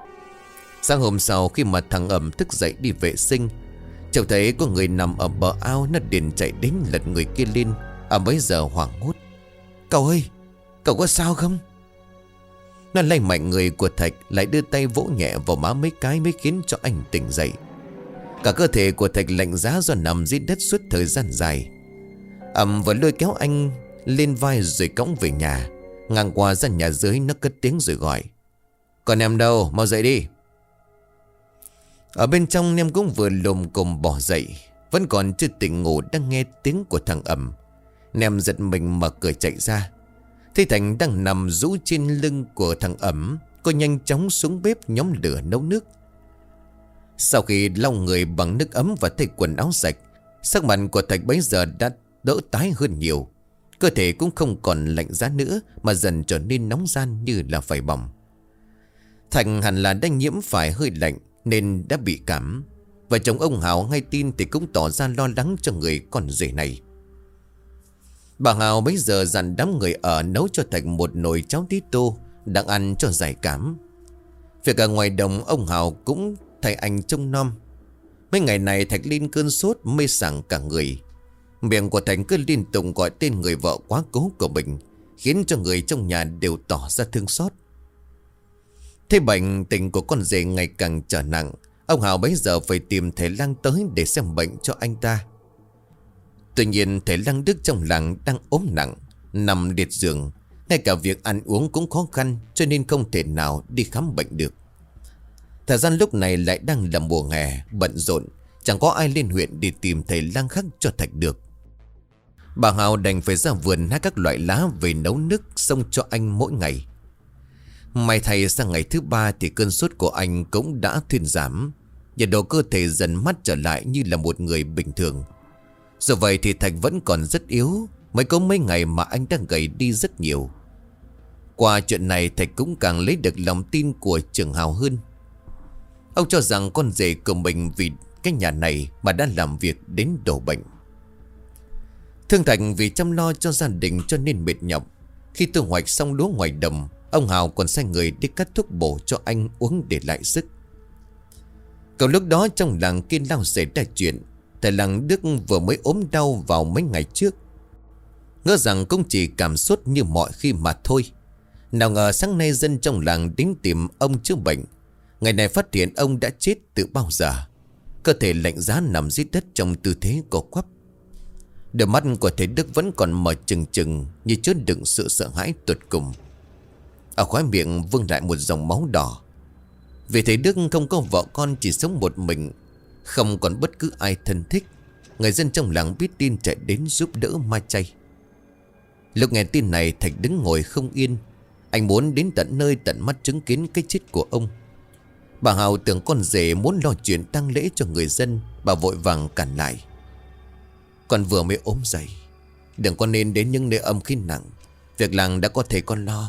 Speaker 1: Sáng hôm sau khi mà thằng Ẩm thức dậy đi vệ sinh, trông thấy có người nằm ở bờ ao, nó liền chạy đến lật người kia lên. Bấy giờ hoảng hốt: "Cậu ơi, cậu có sao không?" Nó lay mạnh người của Thạch, lại đưa tay vỗ nhẹ vào má mấy cái mới khiến cho anh tỉnh dậy. Cả cơ thể của Thạch lạnh giá do nằm dưới đất suốt thời gian dài. Vừa lôi kéo anh lên vai rồi cõng về nhà. Ngang qua ra nhà dưới, nó cất tiếng rồi gọi: "Còn em đâu, mau dậy đi." Ở bên trong Nem cũng vừa lồm cồm bỏ dậy, vẫn còn chưa tỉnh ngủ đang nghe tiếng của thằng Ẩm. Nem giật mình mở cửa chạy ra. Thấy Thành đang nằm rũ trên lưng của thằng Ẩm, cô nhanh chóng xuống bếp nhóm lửa nấu nước. Sau khi lau người bằng nước ấm và thay quần áo sạch, sắc mặt của Thạch bấy giờ đã đỡ tái hơn nhiều. Cơ thể cũng không còn lạnh giá nữa, mà dần trở nên nóng ran như là phải bỏng. Thạch hẳn là đang nhiễm phải hơi lạnh nên đã bị cảm. Vợ chồng ông Hào ngay tin thì cũng tỏ ra lo lắng cho người con rể này. Bà Hào bấy giờ dặn đám người ở nấu cho Thạch một nồi cháo tí tô đang ăn cho giải cảm. Việc ở ngoài đồng ông Hào cũng thay anh trông nom. Mấy ngày này Thạch lên cơn sốt mê sảng cả người. Miệng của Thạch cứ liên tục gọi tên người vợ quá cố của mình, khiến cho người trong nhà đều tỏ ra thương xót. Thế bệnh tình của con rể ngày càng trở nặng, ông Hào bấy giờ phải tìm thầy lang tới để xem bệnh cho anh ta. Tuy nhiên thầy lang Đức trong làng đang ốm nặng, nằm liệt giường. Ngay cả việc ăn uống cũng khó khăn, cho nên không thể nào đi khám bệnh được. Thời gian lúc này lại đang là mùa hè bận rộn, chẳng có ai lên huyện để tìm thầy lang khác cho Thạch được. Bà Hào đành phải ra vườn hái các loại lá về nấu nước xông cho anh mỗi ngày. May thay sang ngày thứ 3 thì cơn sốt của anh cũng đã thuyên giảm. Nhiệt độ cơ thể dần mát trở lại như là một người bình thường. Dù vậy thì Thạch vẫn còn rất yếu, mới có mấy ngày mà anh đang gầy đi rất nhiều. Qua chuyện này Thạch cũng càng lấy được lòng tin của Trường Hào hơn. Ông cho rằng con rể của mình vì cái nhà này mà đã làm việc đến đổ bệnh. Thương Thạch vì chăm lo cho gia đình cho nên mệt nhọc. Khi thu hoạch xong lúa ngoài đồng, ông Hào còn sai người đi cắt thuốc bổ cho anh uống để lại sức. Còn lúc đó trong làng kia lao xảy ra chuyện. Thầy làng Đức vừa mới ốm đau vào mấy ngày trước. Ngỡ rằng cũng chỉ cảm sốt như mọi khi mà thôi. Nào ngờ sáng nay dân trong làng đến tìm ông chữa bệnh. Ngày này phát hiện ông đã chết từ bao giờ. Cơ thể lạnh giá nằm dưới đất trong tư thế co quắp. Đôi mắt của thầy Đức vẫn còn mở trừng trừng, như chứa đựng sự sợ hãi tột cùng. Ở khóe miệng vương lại một dòng máu đỏ. Vì thầy Đức không có vợ con, chỉ sống một mình, không còn bất cứ ai thân thích. Người dân trong làng biết tin chạy đến giúp đỡ ma chay. Lúc nghe tin này, Thạch đứng ngồi không yên. Anh muốn đến tận nơi tận mắt chứng kiến cái chết của ông. Bà Hào tưởng con rể muốn lo chuyện tang lễ cho người dân. Bà vội vàng cản lại. Con vừa mới ốm dậy, đừng có nên đến những nơi âm khí nặng. Việc làng đã có thể con lo.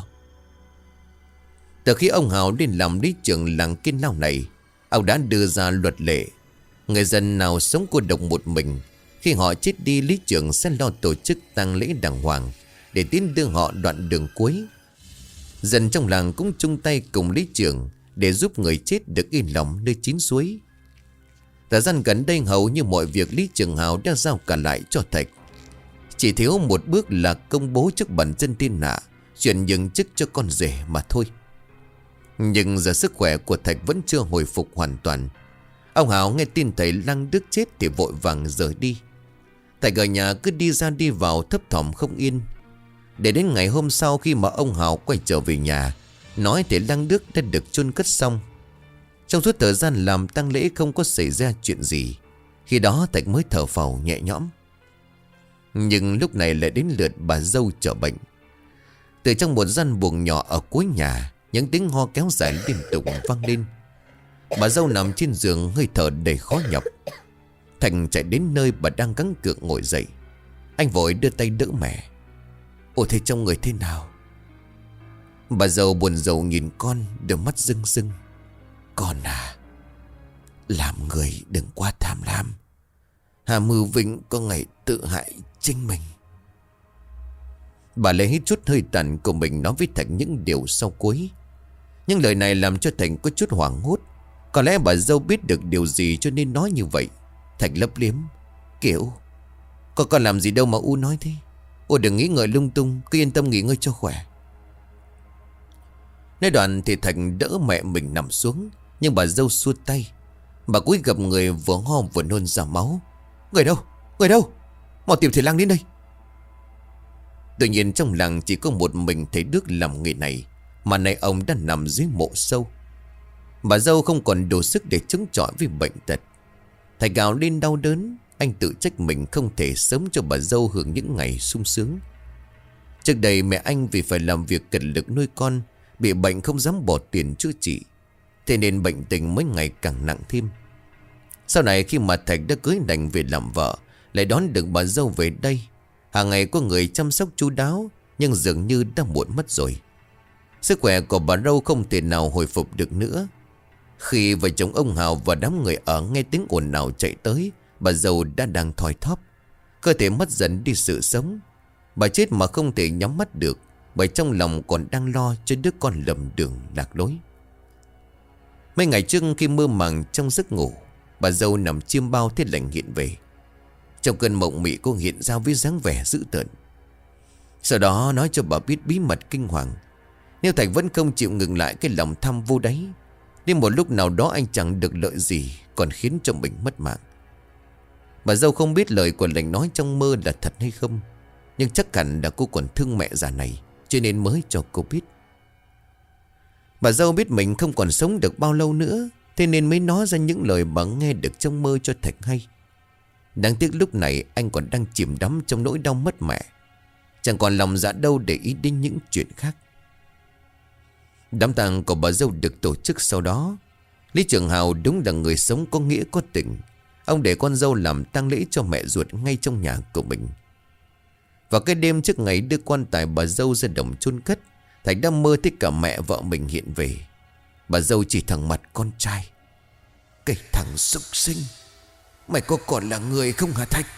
Speaker 1: Từ khi ông Hào lên làm lý trưởng làng Kiên Lao này, ông đã đưa ra luật lệ: người dân nào sống cô độc một mình, khi họ chết đi, lý trưởng sẽ lo tổ chức tang lễ đàng hoàng để tiến đưa họ đoạn đường cuối. Dân trong làng cũng chung tay cùng lý trưởng để giúp người chết được yên lòng nơi chín suối. Thời gian gần đây hầu như mọi việc lý trưởng Hào đã giao cả lại cho Thạch. Chỉ thiếu một bước là công bố trước bản dân thiên hạ chuyện nhường chức cho con rể mà thôi. Nhưng giờ sức khỏe của Thạch vẫn chưa hồi phục hoàn toàn. Ông Hào nghe tin thầy Lăng Đức chết thì vội vàng rời đi. Thạch ở nhà cứ đi ra đi vào thấp thỏm không yên. Để đến ngày hôm sau, khi mà ông Hào quay trở về nhà, nói thầy Lăng Đức đã được chôn cất xong. Trong suốt thời gian làm tang lễ không có xảy ra chuyện gì. Khi đó Thạch mới thở phào nhẹ nhõm. Nhưng lúc này lại đến lượt bà dâu trở bệnh. Từ trong một gian buồng nhỏ ở cuối nhà, những tiếng ho kéo dài liên tục vang lên. Bà dâu nằm trên giường hơi thở đầy khó nhọc. Thành chạy đến nơi bà đang gắng gượng ngồi dậy. Anh vội đưa tay đỡ mẹ. Ôi thế trong người thế nào? Bà dâu buồn rầu nhìn con, đôi mắt rưng rưng. Con à, làm người đừng quá tham lam. Hà mưu vĩnh có ngày tự hại chính mình. Bà lấy hít chút hơi tàn của mình nói với Thành những điều sau cuối. Nhưng lời này làm cho Thành có chút hoảng hốt. Có lẽ bà dâu biết được điều gì cho nên nói như vậy. Thành lấp liếm. Kiểu, con làm gì đâu mà U nói thế. Ôi đừng nghĩ ngợi lung tung, cứ yên tâm nghỉ ngơi cho khỏe. Nói đoạn thì Thành đỡ mẹ mình nằm xuống. Nhưng bà dâu xua tay. Bà cúi gập người vừa ho vừa nôn ra máu. Người đâu? Người đâu? Mau tìm thầy Lang đến đây. Tự nhiên trong làng chỉ có một mình thầy Đức làm nghề này, mà nay ông đã nằm dưới mộ sâu. Bà dâu không còn đủ sức để chống chọi với bệnh tật. Thầy gào lên đau đớn. Anh tự trách mình không thể sớm cho bà dâu hưởng những ngày sung sướng. Trước đây mẹ anh vì phải làm việc cật lực nuôi con, bị bệnh không dám bỏ tiền chữa trị, thế nên bệnh tình mấy ngày càng nặng thêm. Sau này khi mà Thạch đã cưới đành về làm vợ, lại đón được bà dâu về đây. Hàng ngày có người chăm sóc chu đáo, nhưng dường như đã muộn mất rồi. Sức khỏe của bà dâu không thể nào hồi phục được nữa. Khi vợ chồng ông Hào và đám người ở nghe tiếng ồn ào chạy tới, bà dâu đã đang thoi thóp, cơ thể mất dần đi sự sống. Bà chết mà không thể nhắm mắt được, bởi trong lòng còn đang lo cho đứa con lầm đường lạc lối. Mấy ngày trước khi mơ màng trong giấc ngủ, bà dâu nằm chiêm bao thế lành hiện về. Trong cơn mộng mị cô hiện ra với dáng vẻ dữ tợn. Sau đó nói cho bà biết bí mật kinh hoàng. Nếu Thành vẫn không chịu ngừng lại cái lòng tham vô đáy, đến một lúc nào đó anh chẳng được lợi gì, còn khiến cho mình mất mạng. Bà dâu không biết lời của lành nói trong mơ là thật hay không, nhưng chắc hẳn là cô còn thương mẹ già này, cho nên mới cho cô biết. Bà dâu biết mình không còn sống được bao lâu nữa, thế nên mới nói ra những lời bà nghe được trong mơ cho Thạch hay. Đáng tiếc lúc này anh còn đang chìm đắm trong nỗi đau mất mẹ, chẳng còn lòng dạ đâu để ý đến những chuyện khác. Đám tang của bà dâu được tổ chức sau đó. Lý Trường Hào đúng là người sống có nghĩa có tình. Ông để con dâu làm tang lễ cho mẹ ruột ngay trong nhà của mình. Vào cái đêm trước ngày đưa quan tài bà dâu ra đồng chôn cất, Thạch đã mơ thấy cả mẹ vợ mình hiện về. Bà dâu chỉ thẳng mặt con trai. Cái thằng súc sinh, mày có còn là người không hả Thạch?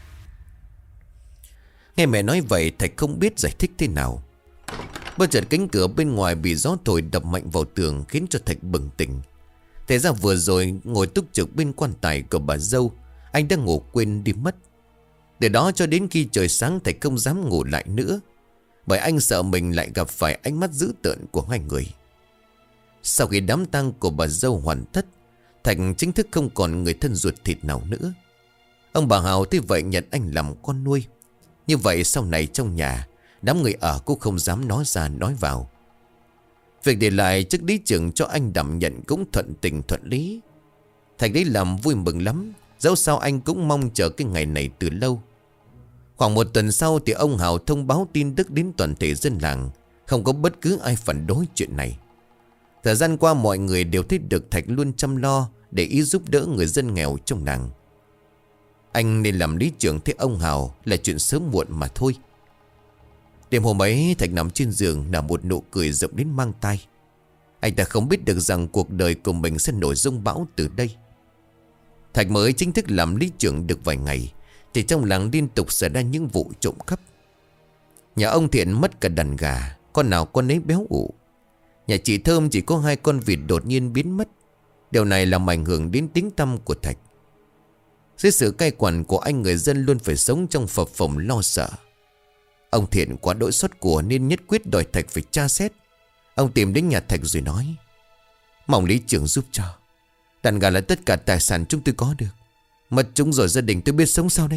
Speaker 1: Nghe mẹ nói vậy, Thạch không biết giải thích thế nào. Bất chợt cánh cửa bên ngoài bị gió thổi đập mạnh vào tường, khiến cho Thạch bừng tỉnh. Thế ra vừa rồi ngồi túc trực bên quan tài của bà dâu, anh đã ngủ quên đi mất. Từ đó cho đến khi trời sáng, Thạch không dám ngủ lại nữa, bởi anh sợ mình lại gặp phải ánh mắt dữ tợn của hai người. Sau khi đám tang của bà dâu hoàn tất, Thạch chính thức không còn người thân ruột thịt nào nữa. Ông bà Hào thế vậy nhận anh làm con nuôi. Như vậy sau này trong nhà, đám người ở cũng không dám nói ra nói vào. Việc để lại chức lý trưởng cho anh đảm nhận cũng thuận tình thuận lý. Thạch đấy làm vui mừng lắm. Dẫu sao anh cũng mong chờ cái ngày này từ lâu. Khoảng một tuần sau thì ông Hào thông báo tin tức đến toàn thể dân làng. Không có bất cứ ai phản đối chuyện này. Thời gian qua mọi người đều thấy được Thạch luôn chăm lo để ý giúp đỡ người dân nghèo trong làng. Anh nên làm lý trưởng thế ông Hào là chuyện sớm muộn mà thôi. Đêm hôm ấy Thạch nằm trên giường nở một nụ cười rộng đến mang tai. Anh ta không biết được rằng cuộc đời của mình sẽ nổi giông bão từ đây. Thạch mới chính thức làm lý trưởng được vài ngày thì trong làng liên tục xảy ra những vụ trộm cắp. Nhà ông Thiện mất cả đàn gà, con nào con ấy béo ụ. Nhà chị Thơm chỉ có 2 con vịt đột nhiên biến mất. Điều này làm ảnh hưởng đến tính tâm của Thạch. Dưới sự cai quản của anh, người dân luôn phải sống trong phập phồng lo sợ. Ông Thiện quá đỗi xót của nên nhất quyết đòi Thạch phải tra xét. Ông tìm đến nhà Thạch rồi nói: mong lý trưởng giúp cho. Đàn gà là tất cả tài sản chúng tôi có được. Mất chúng rồi gia đình tôi biết sống sao đây?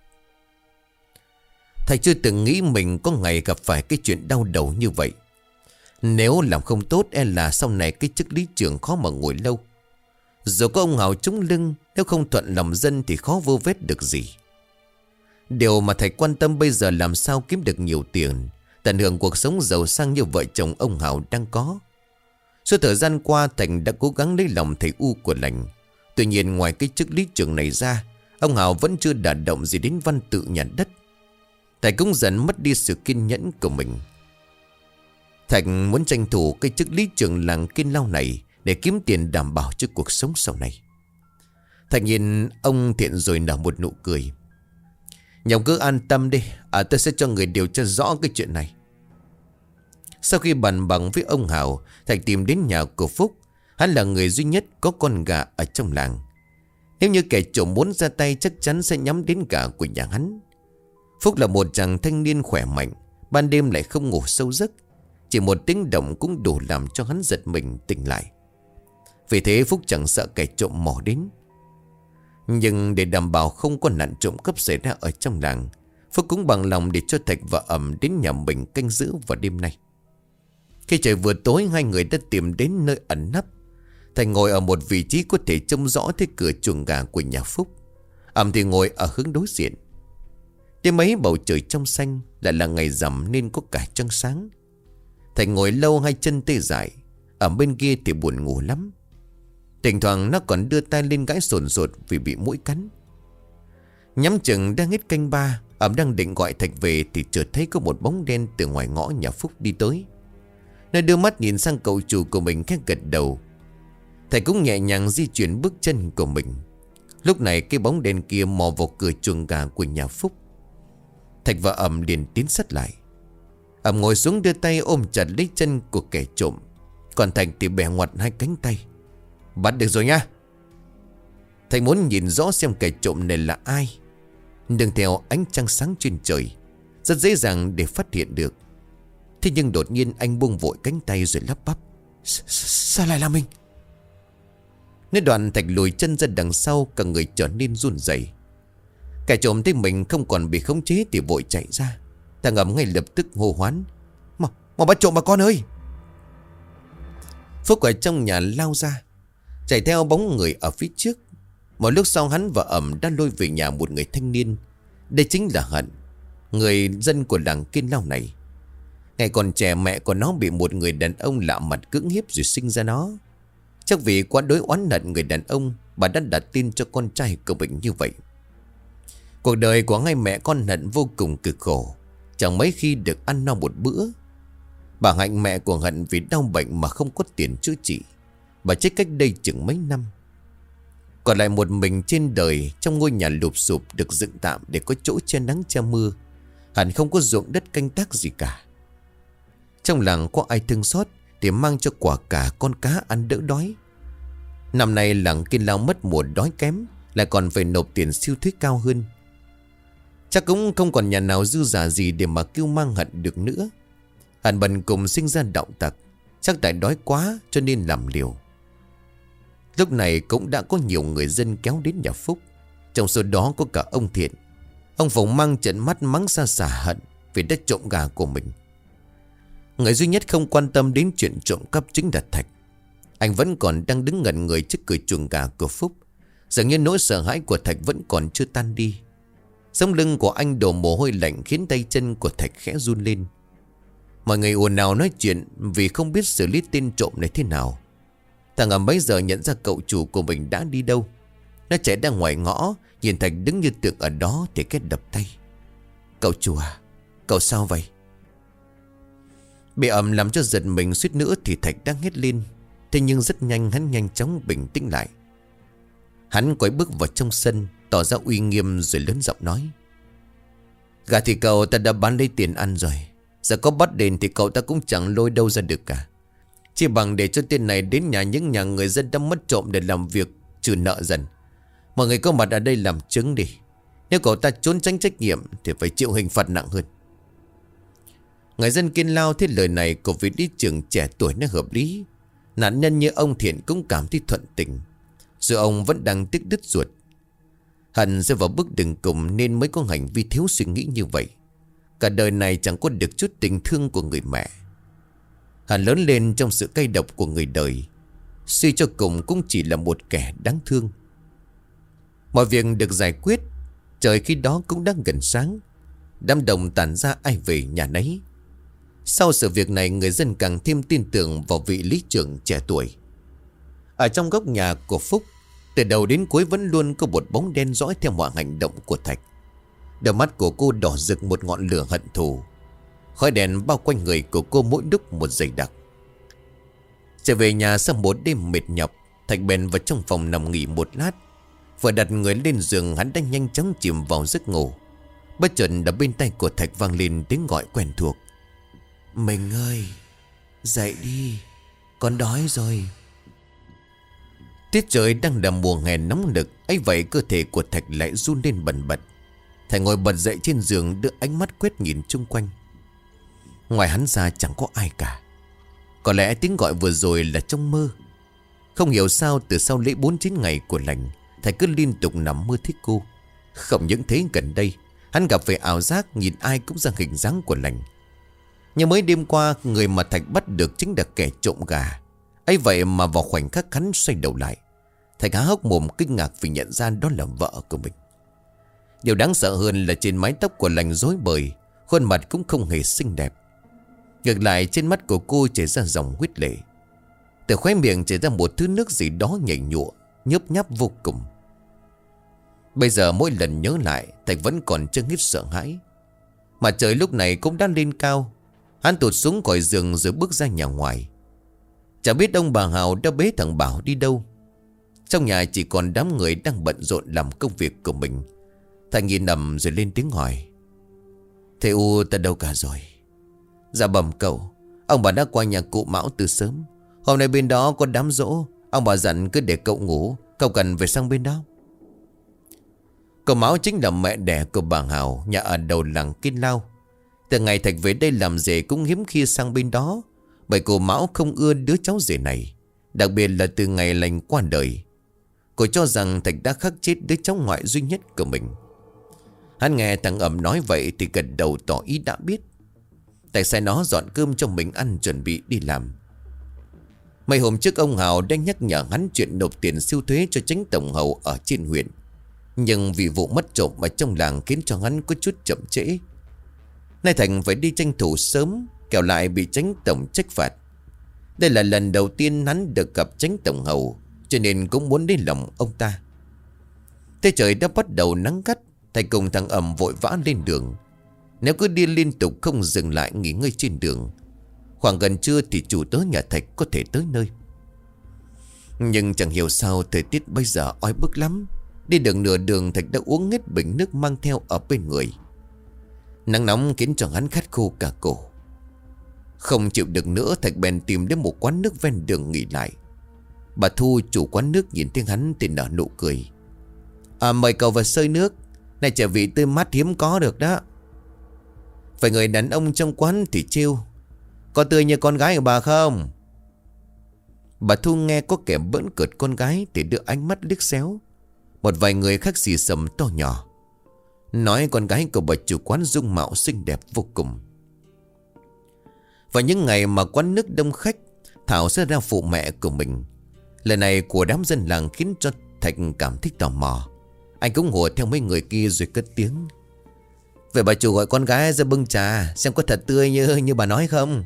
Speaker 1: Thạch chưa từng nghĩ mình có ngày gặp phải cái chuyện đau đầu như vậy. Nếu làm không tốt e là sau này cái chức lý trưởng khó mà ngồi lâu. Dù có ông Hào chống lưng, nếu không thuận lòng dân thì khó vô vết được gì. Điều mà Thạch quan tâm bây giờ làm sao kiếm được nhiều tiền, tận hưởng cuộc sống giàu sang như vợ chồng ông Hào đang có. Suốt thời gian qua Thạch đã cố gắng lấy lòng thầy U của lành. Tuy nhiên ngoài cái chức lý trưởng này ra, ông Hào vẫn chưa đả động gì đến văn tự nhà đất. Thạch cũng dần mất đi sự kiên nhẫn của mình. Thạch muốn tranh thủ cái chức lý trưởng làng Kiên Lao này để kiếm tiền đảm bảo cho cuộc sống sau này. Thạch nhìn ông Thiện rồi nở một nụ cười. Nhông cứ an tâm đi, tôi sẽ cho người điều tra rõ cái chuyện này. Sau khi bàn bằng với ông Hào, Thạch tìm đến nhà của Phúc. Hắn là người duy nhất có con gà ở trong làng. Nếu như kẻ trộm muốn ra tay chắc chắn sẽ nhắm đến gà của nhà hắn. Phúc là một chàng thanh niên khỏe mạnh, ban đêm lại không ngủ sâu giấc. Chỉ một tiếng động cũng đủ làm cho hắn giật mình tỉnh lại. Vì thế Phúc chẳng sợ kẻ trộm mò đến. Nhưng để đảm bảo không có nạn trộm cắp xảy ra ở trong làng, Phúc cũng bằng lòng để cho Thạch và Ẩm đến nhà mình canh giữ vào đêm nay. Khi trời vừa tối, hai người đã tìm đến nơi ẩn nấp. Thạch ngồi ở một vị trí có thể trông rõ thấy cửa chuồng gà của nhà Phúc. Ẩm thì ngồi ở hướng đối diện. Đêm ấy bầu trời trong xanh, lại là ngày rằm nên có cả trăng sáng. Thạch ngồi lâu hai chân tê dại. Ở bên kia thì buồn ngủ lắm. Thỉnh thoảng nó còn đưa tay lên gãi sồn sột vì bị muỗi cắn. Nhắm chừng đang hết canh ba, Ẩm đang định gọi Thạch về thì chợt thấy có một bóng đen từ ngoài ngõ nhà Phúc đi tới. Nó đưa mắt nhìn sang cậu chủ của mình khẽ gật đầu. Thạch cũng nhẹ nhàng di chuyển bước chân của mình. Lúc này cái bóng đen kia mò vào cửa chuồng gà của nhà Phúc. Thạch và Ẩm liền tiến sát lại. Ẩm ngồi xuống đưa tay ôm chặt lấy chân của kẻ trộm. Còn Thạch thì bẻ ngoặt hai cánh tay. Bắt được rồi nha. Thạch muốn nhìn rõ xem kẻ trộm này là ai. Nương theo ánh trăng sáng trên trời, rất dễ dàng để phát hiện được. Thế nhưng đột nhiên anh buông vội cánh tay rồi lắp bắp: Sao lại là mình? Nói đoạn Thạch lùi chân ra đằng sau, cả người trở nên run rẩy. Kẻ trộm thấy mình không còn bị khống chế thì vội chạy ra. Thằng Ẩm ngay lập tức hô hoán: Mau bắt trộm bà con ơi! Phúc ở trong nhà lao ra, chạy theo bóng người ở phía trước. Một lúc sau hắn và Ẩm đã lôi về nhà một người thanh niên. Đây chính là Hận, người dân của làng Kiên Lao này. Ngày còn trẻ mẹ của nó bị một người đàn ông lạ mặt cưỡng hiếp rồi sinh ra nó. Chắc vì quá đối oán hận người đàn ông, bà đã đặt tin cho con trai của mình như vậy. Cuộc đời của hai mẹ con Hận vô cùng cực khổ, chẳng mấy khi được ăn no một bữa. Bà Hạnh mẹ của Hận vì đau bệnh mà không có tiền chữa trị. Bà chết cách đây chừng mấy năm. Còn lại một mình trên đời trong ngôi nhà lụp xụp được dựng tạm để có chỗ che nắng che mưa. Hẳn không có ruộng đất canh tác gì cả. Trong làng có ai thương xót thì mang cho quả cả con cá ăn đỡ đói. Năm nay làng Kiên Lao mất mùa đói kém, lại còn phải nộp tiền siêu thuế cao hơn. Chắc cũng không còn nhà nào dư giả gì để mà kêu mang Hận được nữa. Hận bần cùng sinh ra đạo tặc. Chắc tại đói quá cho nên làm liều. Lúc này cũng đã có nhiều người dân kéo đến nhà Phúc. Trong số đó có cả ông Thiện. Ông Phụng mang trận mắt mắng ra xả hận vì đã trộm gà của mình. Người duy nhất không quan tâm đến chuyện trộm cắp chính là Thạch. Anh vẫn còn đang đứng ngẩn người trước cửa chuồng gà của Phúc. Dường như nỗi sợ hãi của Thạch vẫn còn chưa tan đi. Sống lưng của anh đổ mồ hôi lạnh khiến tay chân của Thạch khẽ run lên. Mọi người ồn ào nói chuyện vì không biết xử lý tên trộm này thế nào. Thằng Ẩm bấy giờ nhận ra cậu chủ của mình đã đi đâu. Nó chạy ra ngoài ngõ, nhìn Thạch đứng như tượng ở đó thì kết đập tay. Cậu chủ à, cậu sao vậy? Bị Ẩm làm cho giật mình suýt nữa thì Thạch đang hét lên. Thế nhưng rất nhanh hắn nhanh chóng bình tĩnh lại. Hắn quay bước vào trong sân, tỏ ra uy nghiêm rồi lớn giọng nói. Gà thì cậu ta đã bán lấy tiền ăn rồi. Giờ có bắt đền thì cậu ta cũng chẳng lôi đâu ra được cả. Chỉ bằng để cho tên này đến những nhà người dân đã mất trộm để làm việc trừ nợ dần. Mọi người có mặt ở đây làm chứng đi. Nếu cậu ta trốn tránh trách nhiệm thì phải chịu hình phạt nặng hơn. Người dân Kiên Lao thấy lời này của vị lý trưởng trẻ tuổi nó hợp lý. Nạn nhân như ông Thiện cũng cảm thấy thuận tình. Dù ông vẫn đang tức đứt ruột. Hận sẽ vào bước đường cùng nên mới có hành vi thiếu suy nghĩ như vậy. Cả đời này chẳng có được chút tình thương của người mẹ. Hận lớn lên trong sự cay độc của người đời. Suy cho cùng cũng chỉ là một kẻ đáng thương. Mọi việc được giải quyết. Trời khi đó cũng đang gần sáng. Đám đồng tản ra ai về nhà nấy. Sau sự việc này người dân càng thêm tin tưởng vào vị lý trưởng trẻ tuổi. Ở trong góc nhà của Phúc, từ đầu đến cuối vẫn luôn có một bóng đen dõi theo mọi hành động của Thạch. Đôi mắt của cô đỏ rực một ngọn lửa hận thù. Khói đèn bao quanh người của cô mỗi lúc một dày đặc. Trở về nhà sau một đêm mệt nhọc, Thạch bèn vào trong phòng nằm nghỉ một lát. Vừa đặt người lên giường, hắn đã nhanh chóng chìm vào giấc ngủ. Bất chợt ở bên tay của Thạch vang lên tiếng gọi quen thuộc. Mình ơi, dậy đi, con đói rồi. Tiết trời đang là mùa hè nóng nực, ấy vậy cơ thể của Thạch lại run lên bần bật. Thạch ngồi bật dậy trên giường, đưa ánh mắt quét nhìn chung quanh. Ngoài hắn ra chẳng có ai cả. Có lẽ tiếng gọi vừa rồi là trong mơ. Không hiểu sao từ sau lễ 49 ngày của lành, Thạch cứ liên tục nằm mơ thấy cô. Không những thế, gần đây hắn gặp phải ảo giác nhìn ai cũng ra hình dáng của lành. Nhưng mới đêm qua, người mà Thạch bắt được chính là kẻ trộm gà. ấy vậy mà vào khoảnh khắc hắn xoay đầu lại, Thạch há hốc mồm kinh ngạc vì nhận ra đó là vợ của mình. Điều đáng sợ hơn là trên mái tóc của lành rối bời, khuôn mặt cũng không hề xinh đẹp. Ngược lại trên mắt của cô chảy ra dòng huyết lệ. Từ khóe miệng chảy ra một thứ nước gì đó nhảy nhụa, nhớp nháp vô cùng. Bây giờ mỗi lần nhớ lại, Thạch vẫn còn chân hít sợ hãi. Mà trời lúc này cũng đã lên cao. Hắn tụt xuống khỏi giường rồi bước ra nhà ngoài. Chả biết ông bà Hào đã bế thằng Bảo đi đâu. Trong nhà chỉ còn đám người đang bận rộn làm công việc của mình. Thạch nhìn nằm rồi lên tiếng hỏi. Thầy U ta đâu cả rồi? Dạ bẩm cậu, ông bà đã qua nhà cụ Mão từ sớm. Hôm nay bên đó có đám giỗ. Ông bà dặn cứ để cậu ngủ, cậu cần về sang bên đó. Cậu Mão chính là mẹ đẻ của bà Hào, nhà ở đầu làng Kiên Lao. Từ ngày Thạch về đây làm rể cũng hiếm khi sang bên đó, bởi cô Mão không ưa đứa cháu rể này. Đặc biệt là từ ngày lành qua đời, cô cho rằng Thạch đã khắc chết đứa cháu ngoại duy nhất của mình. Hắn nghe thằng Ẩm nói vậy thì gật đầu tỏ ý đã biết. Thạch sai nó dọn cơm cho mình ăn chuẩn bị đi làm. Mấy hôm trước ông Hào đang nhắc nhở hắn chuyện nộp tiền siêu thuế cho Chánh tổng hầu ở trên huyện. Nhưng vì vụ mất trộm ở trong làng khiến cho hắn có chút chậm trễ. Nay Thành phải đi tranh thủ sớm, kẻo lại bị Chánh tổng trách phạt. Đây là lần đầu tiên hắn được gặp Chánh tổng hầu, cho nên cũng muốn đến lòng ông ta. Thế trời đã bắt đầu nắng gắt, Thạch cùng thằng Ẩm vội vã lên đường. Nếu cứ đi liên tục không dừng lại nghỉ ngơi trên đường, khoảng gần trưa thì chủ tớ nhà Thạch có thể tới nơi. Nhưng chẳng hiểu sao thời tiết bây giờ oi bức lắm. Đi được nửa đường Thạch đã uống hết bình nước mang theo ở bên người. Nắng nóng khiến cho hắn khát khô cả cổ. Không chịu được nữa, Thạch bèn tìm đến một quán nước ven đường nghỉ lại. Bà Thu chủ quán nước nhìn thấy hắn thì nở nụ cười. Mời cậu vào xơi nước. Này chả vị tươi mát hiếm có được đó. Phải người đàn ông trong quán thì trêu. Có tươi như con gái của bà không? Bà Thu nghe có kẻ bỡn cợt con gái thì đưa ánh mắt liếc xéo. Một vài người khác xì xầm to nhỏ, nói con gái của bà chủ quán dung mạo xinh đẹp vô cùng. Vào những ngày mà quán nước đông khách, Thảo sẽ ra phụ mẹ của mình. Lần này của đám dân làng khiến cho Thạch cảm thấy tò mò. Anh cũng hùa theo mấy người kia rồi cất tiếng: "Vậy bà chủ gọi con gái ra bưng trà, xem có thật tươi như bà nói không?"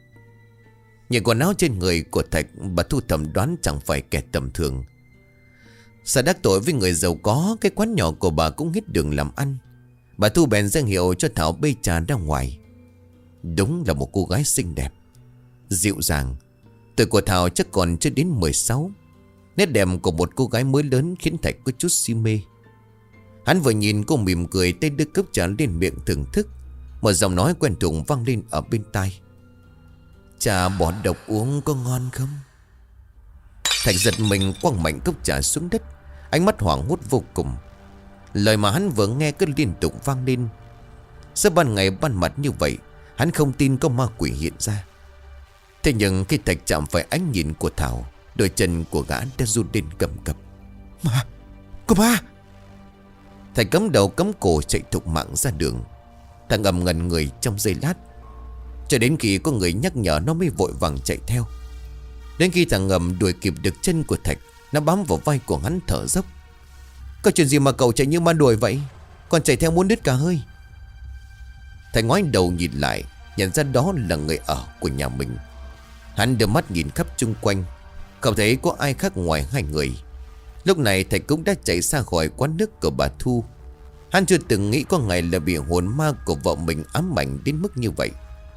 Speaker 1: Nhìn quần áo trên người của Thạch, bà Thu thầm đoán chẳng phải kẻ tầm thường. Sợ đắc tội với người giàu có, cái quán nhỏ của bà cũng hết đường làm ăn. Bà Thu bèn ra hiệu cho Thảo bê trà ra ngoài. Đúng là một cô gái xinh đẹp, dịu dàng. Tuổi của Thảo chắc còn chưa đến 16. Nét đẹp của một cô gái mới lớn khiến Thạch có chút si mê. Hắn vừa nhìn cô mỉm cười, tay đưa cốc trà lên miệng thưởng thức. Một giọng nói quen thuộc vang lên ở bên tai: "Trà bỏ độc uống có ngon không?" Thạch giật mình quăng mạnh cốc trà xuống đất, ánh mắt hoảng hốt vô cùng. Lời mà hắn vừa nghe cứ liên tục vang lên. Giữa ban ngày ban mặt như vậy, hắn không tin có ma quỷ hiện ra. Thế nhưng khi Thạch chạm phải ánh nhìn của Thảo, đôi chân của gã đã run lên cầm cập. "Ma! Có ma!" Thạch cắm đầu cắm cổ chạy thục mạng ra đường. Thằng ngầm ngần người trong giây lát, cho đến khi có người nhắc nhở nó mới vội vàng chạy theo. Đến khi thằng ngầm đuổi kịp được chân của Thạch, nó bám vào vai của hắn thở dốc: "Có chuyện gì mà cậu chạy như ma đuổi vậy? Còn chạy theo muốn đứt cả hơi." Thạch ngoái đầu nhìn lại, nhận ra đó là người ở của nhà mình. Hắn đưa mắt nhìn khắp chung quanh, không thấy có ai khác ngoài hai người. Lúc này Thạch cũng đã chạy xa khỏi quán nước của bà Thu. Hắn chưa từng nghĩ có ngày là bị hồn ma của vợ mình ám ảnh đến mức như vậy.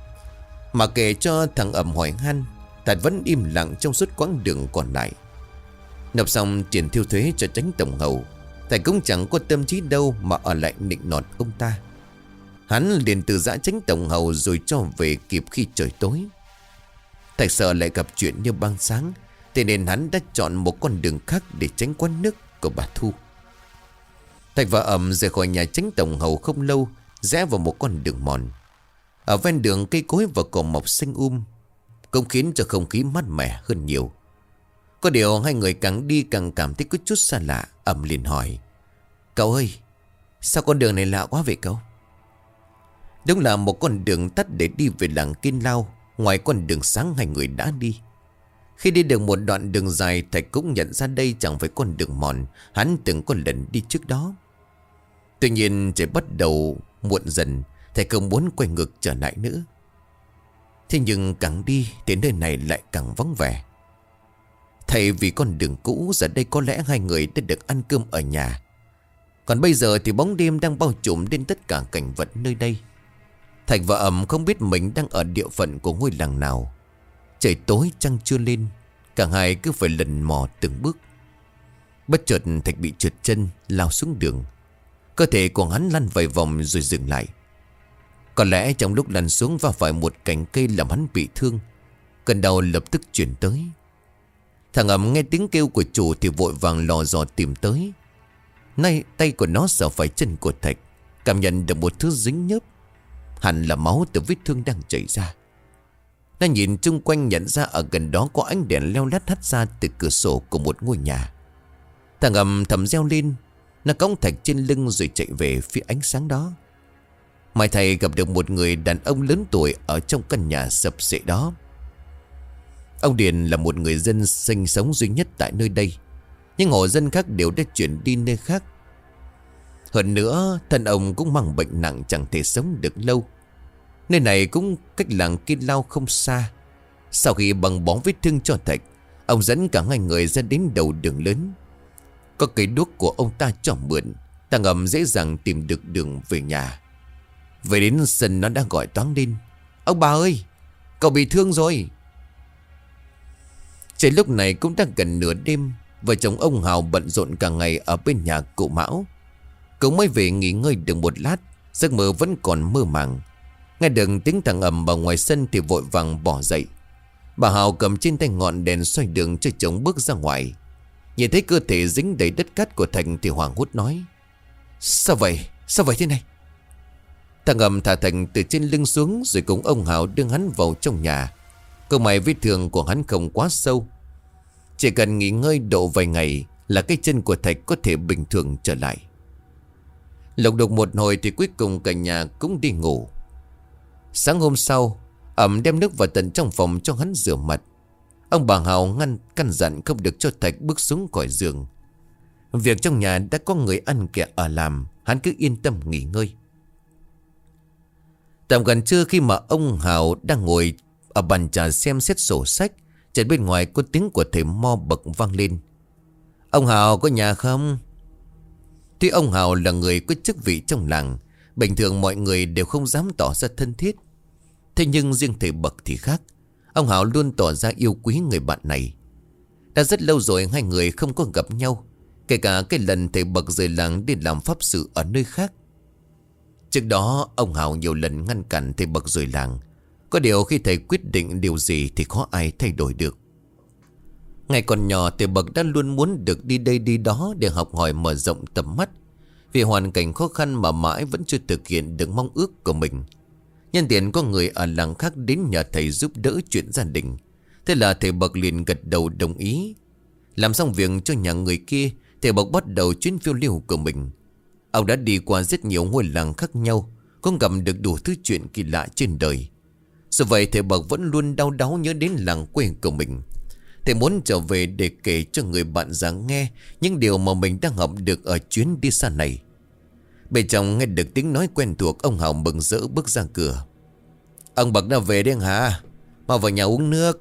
Speaker 1: Mà kể cho thằng ẩm hỏi han, Thạch vẫn im lặng trong suốt quãng đường còn lại. Nộp xong tiền thiêu thuế cho Chánh tổng hầu, Thạch cũng chẳng có tâm trí đâu mà ở lại nịnh nọt ông ta. Hắn liền từ giã Chánh tổng hầu rồi cho về kịp khi trời tối. Thạch sợ lại gặp chuyện như ban sáng, thế nên hắn đã chọn một con đường khác để tránh quán nước của bà Thu. Thạch và ẩm rời khỏi nhà Chánh tổng hầu không lâu, rẽ vào một con đường mòn. Ở ven đường cây cối và cỏ mọc xanh cũng khiến cho không khí mát mẻ hơn nhiều. Có điều hai người càng đi càng cảm thấy có chút xa lạ. Ẩm liền hỏi: "Cậu ơi, sao con đường này lạ quá vậy cậu?" Đúng là một con đường tắt để đi về làng Kiên Lao, ngoài con đường sáng hai người đã đi. Khi đi được một đoạn đường dài, Thạch cũng nhận ra đây chẳng phải con đường mòn hắn từng có lần đi trước đó. Tuy nhiên trời bắt đầu muộn dần, Thạch không muốn quay ngược trở lại nữa. Thế nhưng càng đi thì nơi này lại càng vắng vẻ. Thay vì con đường cũ, giờ đây có lẽ hai người đã được ăn cơm ở nhà. Còn bây giờ thì bóng đêm đang bao trùm lên tất cả cảnh vật nơi đây. Thạch và ẩm không biết mình đang ở địa phận của ngôi làng nào. Trời tối trăng chưa lên, cả hai cứ phải lần mò từng bước. Bất chợt Thạch bị trượt chân lao xuống đường. Cơ thể của hắn lăn vài vòng rồi dừng lại. Có lẽ trong lúc lăn xuống va phải một cành cây làm hắn bị thương. Cơn đau lập tức chuyển tới. Thằng ẩm nghe tiếng kêu của chủ thì vội vàng lò dò tìm tới. Nay tay của nó sờ phải chân của Thạch, cảm nhận được một thứ dính nhớp, hẳn là máu từ vết thương đang chảy ra. Nó nhìn chung quanh nhận ra ở gần đó có ánh đèn leo lắt hắt ra từ cửa sổ của một ngôi nhà. Thằng ẩm thầm reo lên. Nó cõng Thạch trên lưng rồi chạy về phía ánh sáng đó. Mai thầy gặp được một người đàn ông lớn tuổi ở trong căn nhà sập xệ đó. Ông Điền là một người dân sinh sống duy nhất tại nơi đây. Nhưng hộ dân khác đều đã chuyển đi nơi khác. Hơn nữa thân ông cũng mang bệnh nặng chẳng thể sống được lâu. Nơi này cũng cách làng Kiên Lao không xa. Sau khi băng bó vết thương cho Thạch, ông dẫn cả hai người ra đến đầu đường lớn. Có cây đuốc của ông ta cho mượn, thằng ẩm dễ dàng tìm được đường về nhà. Về đến sân nó đã gọi toáng lên: "Ông bà ơi, cậu bị thương rồi." Trời lúc này cũng đang gần nửa đêm. Vợ chồng ông Hào bận rộn cả ngày ở bên nhà cụ Mão. Cậu mới về nghỉ ngơi được một lát, giấc mơ vẫn còn mơ màng. Nghe được tiếng thằng ầm ở ngoài sân thì vội vàng bỏ dậy. Bà Hào cầm trên tay ngọn đèn xoay đường cho chồng bước ra ngoài. Nhìn thấy cơ thể dính đầy đất cát của Thành thì hoảng hốt nói: Sao vậy? Sao vậy thế này? Thằng ầm thả Thành từ trên lưng xuống rồi cùng ông Hào đưa hắn vào trong nhà. Câu mày vết thương của hắn không quá sâu. Chỉ cần nghỉ ngơi độ vài ngày là cái chân của Thạch có thể bình thường trở lại. Lục đục một hồi thì cuối cùng cả nhà cũng đi ngủ. Sáng hôm sau, Ẩm đem nước vào tận trong phòng cho hắn rửa mặt. Ông bà Hào căn dặn không được cho Thạch bước xuống khỏi giường. Việc trong nhà đã có người ăn kẻ ở làm, hắn cứ yên tâm nghỉ ngơi. Tầm gần trưa khi mà ông Hào đang ngồi ở bàn trà xem xét sổ sách, chợt bên ngoài có tiếng của thầy Mo bậc vang lên. Ông Hào có nhà không? Tuy ông Hào là người có chức vị trong làng, bình thường mọi người đều không dám tỏ ra thân thiết. Thế nhưng riêng thầy Bậc thì khác. Ông Hào luôn tỏ ra yêu quý người bạn này. Đã rất lâu rồi hai người không có gặp nhau, kể cả cái lần thầy Bậc rời làng đi làm pháp sự ở nơi khác. Trước đó ông Hào nhiều lần ngăn cản thầy Bậc rời làng. Có điều khi thầy quyết định điều gì thì khó ai thay đổi được. Ngày còn nhỏ thầy Bậc đã luôn muốn được đi đây đi đó để học hỏi mở rộng tầm mắt. Vì hoàn cảnh khó khăn mà mãi vẫn chưa thực hiện được mong ước của mình. Nhân tiện có người ở làng khác đến nhờ thầy giúp đỡ chuyện gia đình. Thế là thầy Bậc liền gật đầu đồng ý. Làm xong việc cho nhà người kia, thầy Bậc bắt đầu chuyến phiêu lưu của mình. Ông đã đi qua rất nhiều ngôi làng khác nhau, cũng gặp được đủ thứ chuyện kỳ lạ trên đời. Dù vậy thầy Bậc vẫn luôn đau đáu nhớ đến làng quê của mình. Thầy muốn trở về để kể cho người bạn già nghe những điều mà mình đang học được ở chuyến đi xa này. Bên trong nghe được tiếng nói quen thuộc, ông Hào mừng rỡ bước ra cửa. Ông Bậc đã về đấy hả? Mau vào nhà uống nước.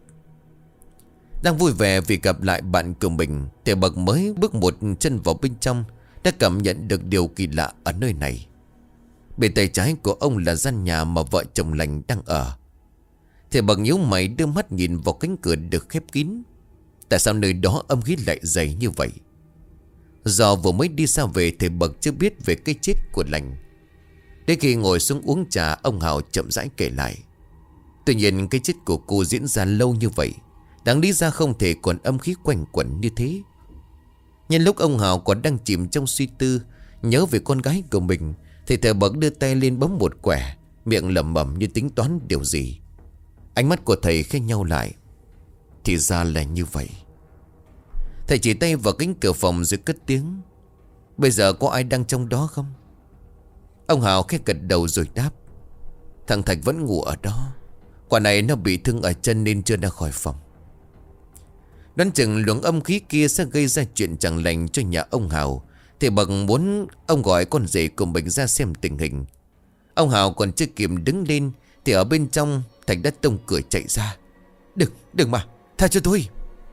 Speaker 1: Đang vui vẻ vì gặp lại bạn của mình, thầy Bậc mới bước một chân vào bên trong đã cảm nhận được điều kỳ lạ ở nơi này. Bên tay trái của ông là gian nhà mà vợ chồng lành đang ở. Thầy Bậc nhíu mày đưa mắt nhìn vào cánh cửa được khép kín. Tại sao nơi đó âm khí lại dày như vậy? Do vừa mới đi xa về, thầy Bậc chưa biết về cái chết của lành. Đến khi ngồi xuống uống trà, ông Hào chậm rãi kể lại. Tuy nhiên cái chết của cô diễn ra lâu như vậy, đáng lý ra không thể còn âm khí quanh quẩn như thế. Nhân lúc ông Hào còn đang chìm trong suy tư, nhớ về con gái của mình, thì thầy Bậc đưa tay lên bấm một quẻ, miệng lẩm bẩm như tính toán điều gì. Ánh mắt của thầy khẽ nheo lại. Thì ra là như vậy. Thầy chỉ tay vào cánh cửa phòng rồi cất tiếng. Bây giờ có ai đang trong đó không? Ông Hào khẽ gật đầu rồi đáp. Thằng Thạch vẫn ngủ ở đó. Quả này nó bị thương ở chân nên chưa ra khỏi phòng. Đoán chừng luồng âm khí kia sẽ gây ra chuyện chẳng lành cho nhà ông Hào. Thầy Bậc muốn ông gọi con rể của mình ra xem tình hình. Ông Hào còn chưa kịp đứng lên thì ở bên trong Thạch đã tông cửa chạy ra. Đừng mà, tha cho tôi.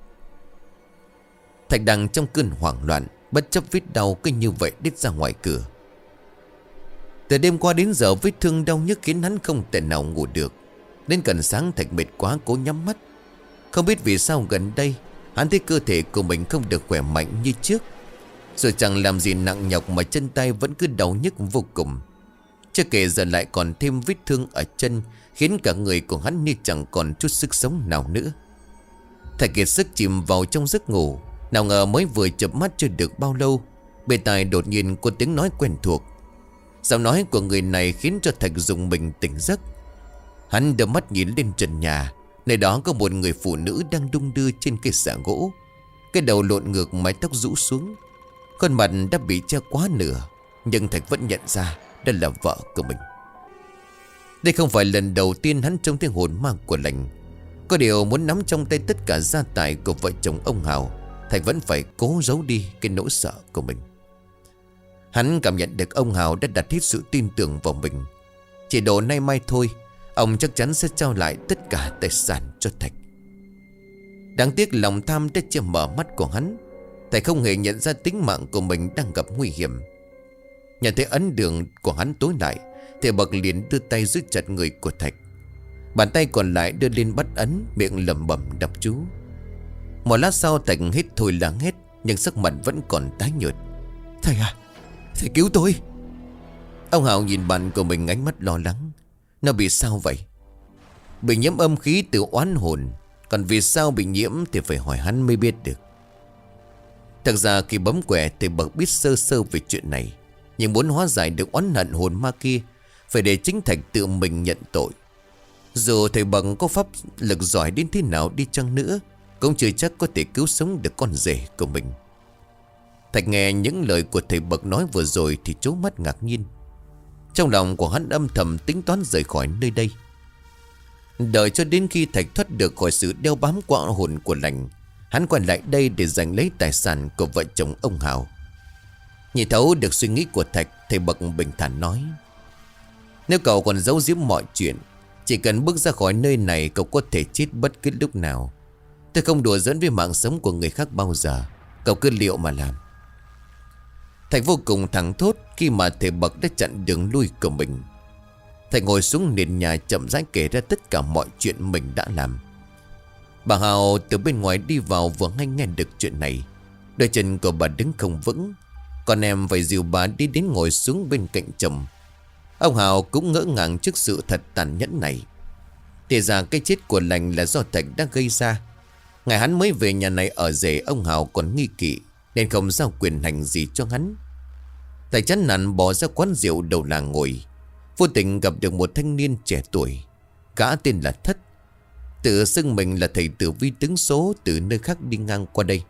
Speaker 1: Thạch đang trong cơn hoảng loạn, bất chấp vết đau cứ như vậy đít ra ngoài cửa. Từ đêm qua đến giờ vết thương đau nhức khiến hắn không thể nào ngủ được. Đến gần sáng Thạch mệt quá cố nhắm mắt. Không biết vì sao gần đây hắn thấy cơ thể của mình không được khỏe mạnh như trước. Rồi chẳng làm gì nặng nhọc mà chân tay vẫn cứ đau nhức vô cùng. Chưa kể giờ lại còn thêm vết thương ở chân, khiến cả người của hắn như chẳng còn chút sức sống nào nữa. Thạch kiệt sức chìm vào trong giấc ngủ. Nào ngờ mới vừa chợp mắt chưa được bao lâu, bên tai đột nhiên có tiếng nói quen thuộc. Giọng nói của người này khiến cho Thạch rùng mình tỉnh giấc. Hắn đưa mắt nhìn lên trần nhà. Nơi đó có một người phụ nữ đang đung đưa trên cây xà gỗ. Cái đầu lộn ngược, mái tóc rũ xuống, khuôn mặt đã bị che quá nửa. Nhưng Thạch vẫn nhận ra đây là vợ của mình. Đây không phải lần đầu tiên hắn trông thấy hồn ma của lành. Có điều muốn nắm trong tay tất cả gia tài của vợ chồng ông Hào, Thạch vẫn phải cố giấu đi cái nỗi sợ của mình. Hắn cảm nhận được ông Hào đã đặt hết sự tin tưởng vào mình. Chỉ độ nay mai thôi, ông chắc chắn sẽ trao lại tất cả tài sản cho Thạch. Đáng tiếc lòng tham đã che mở mắt của hắn. Thạch không hề nhận ra tính mạng của mình đang gặp nguy hiểm. Nhận thấy ấn đường của hắn tối lại, thầy Bậc liền đưa tay giữ chặt người của Thạch. Bàn tay còn lại đưa lên bắt ấn, miệng lẩm bẩm đọc chú. Một lát sau Thạch hít thôi là hết, nhưng sắc mặt vẫn còn tái nhợt. Thầy à, thầy cứu tôi. Ông Hào nhìn bạn của mình ánh mắt lo lắng. Nó bị sao vậy? Bị nhiễm âm khí từ oán hồn. Còn vì sao bị nhiễm thì phải hỏi hắn mới biết được. Thật ra khi bấm quẻ thầy Bậc biết sơ sơ về chuyện này. Nhưng muốn hóa giải được oán hận hồn ma kia, phải để chính Thạch tự mình nhận tội. Dù thầy Bậc có pháp lực giỏi đến thế nào đi chăng nữa, cũng chưa chắc có thể cứu sống được con rể của mình. Thạch nghe những lời của thầy Bậc nói vừa rồi thì trố mắt ngạc nhiên. Trong lòng của hắn âm thầm tính toán rời khỏi nơi đây. Đợi cho đến khi Thạch thoát được khỏi sự đeo bám của hồn của lành, hắn quay lại đây để giành lấy tài sản của vợ chồng ông Hào. Nhìn thấu được suy nghĩ của Thạch, thầy Bậc bình thản nói: nếu cậu còn giấu giếm mọi chuyện, chỉ cần bước ra khỏi nơi này, cậu có thể chết bất cứ lúc nào. Tôi không đùa giỡn với mạng sống của người khác bao giờ. Cậu cứ liệu mà làm. Thạch vô cùng thẳng thốt khi mà thầy Bậc đã chặn đường lui của mình. Thạch ngồi xuống nền nhà chậm rãi kể ra tất cả mọi chuyện mình đã làm. Bà Hào từ bên ngoài đi vào vừa nghe được chuyện này. Đôi chân của bà đứng không vững, còn em phải dìu bà đi đến ngồi xuống bên cạnh chồng. Ông Hào cũng ngỡ ngàng trước sự thật tàn nhẫn này. Thì ra cái chết của lành là do Thạch đã gây ra. Ngày hắn mới về nhà này ở rể, ông Hào còn nghi kỵ nên không giao quyền hành gì cho hắn. Thạch chán nản bỏ ra quán rượu đầu làng ngồi. Vô tình gặp được một thanh niên trẻ tuổi, gã tên là Thất, tự xưng mình là thầy tử vi tướng số từ nơi khác đi ngang qua đây.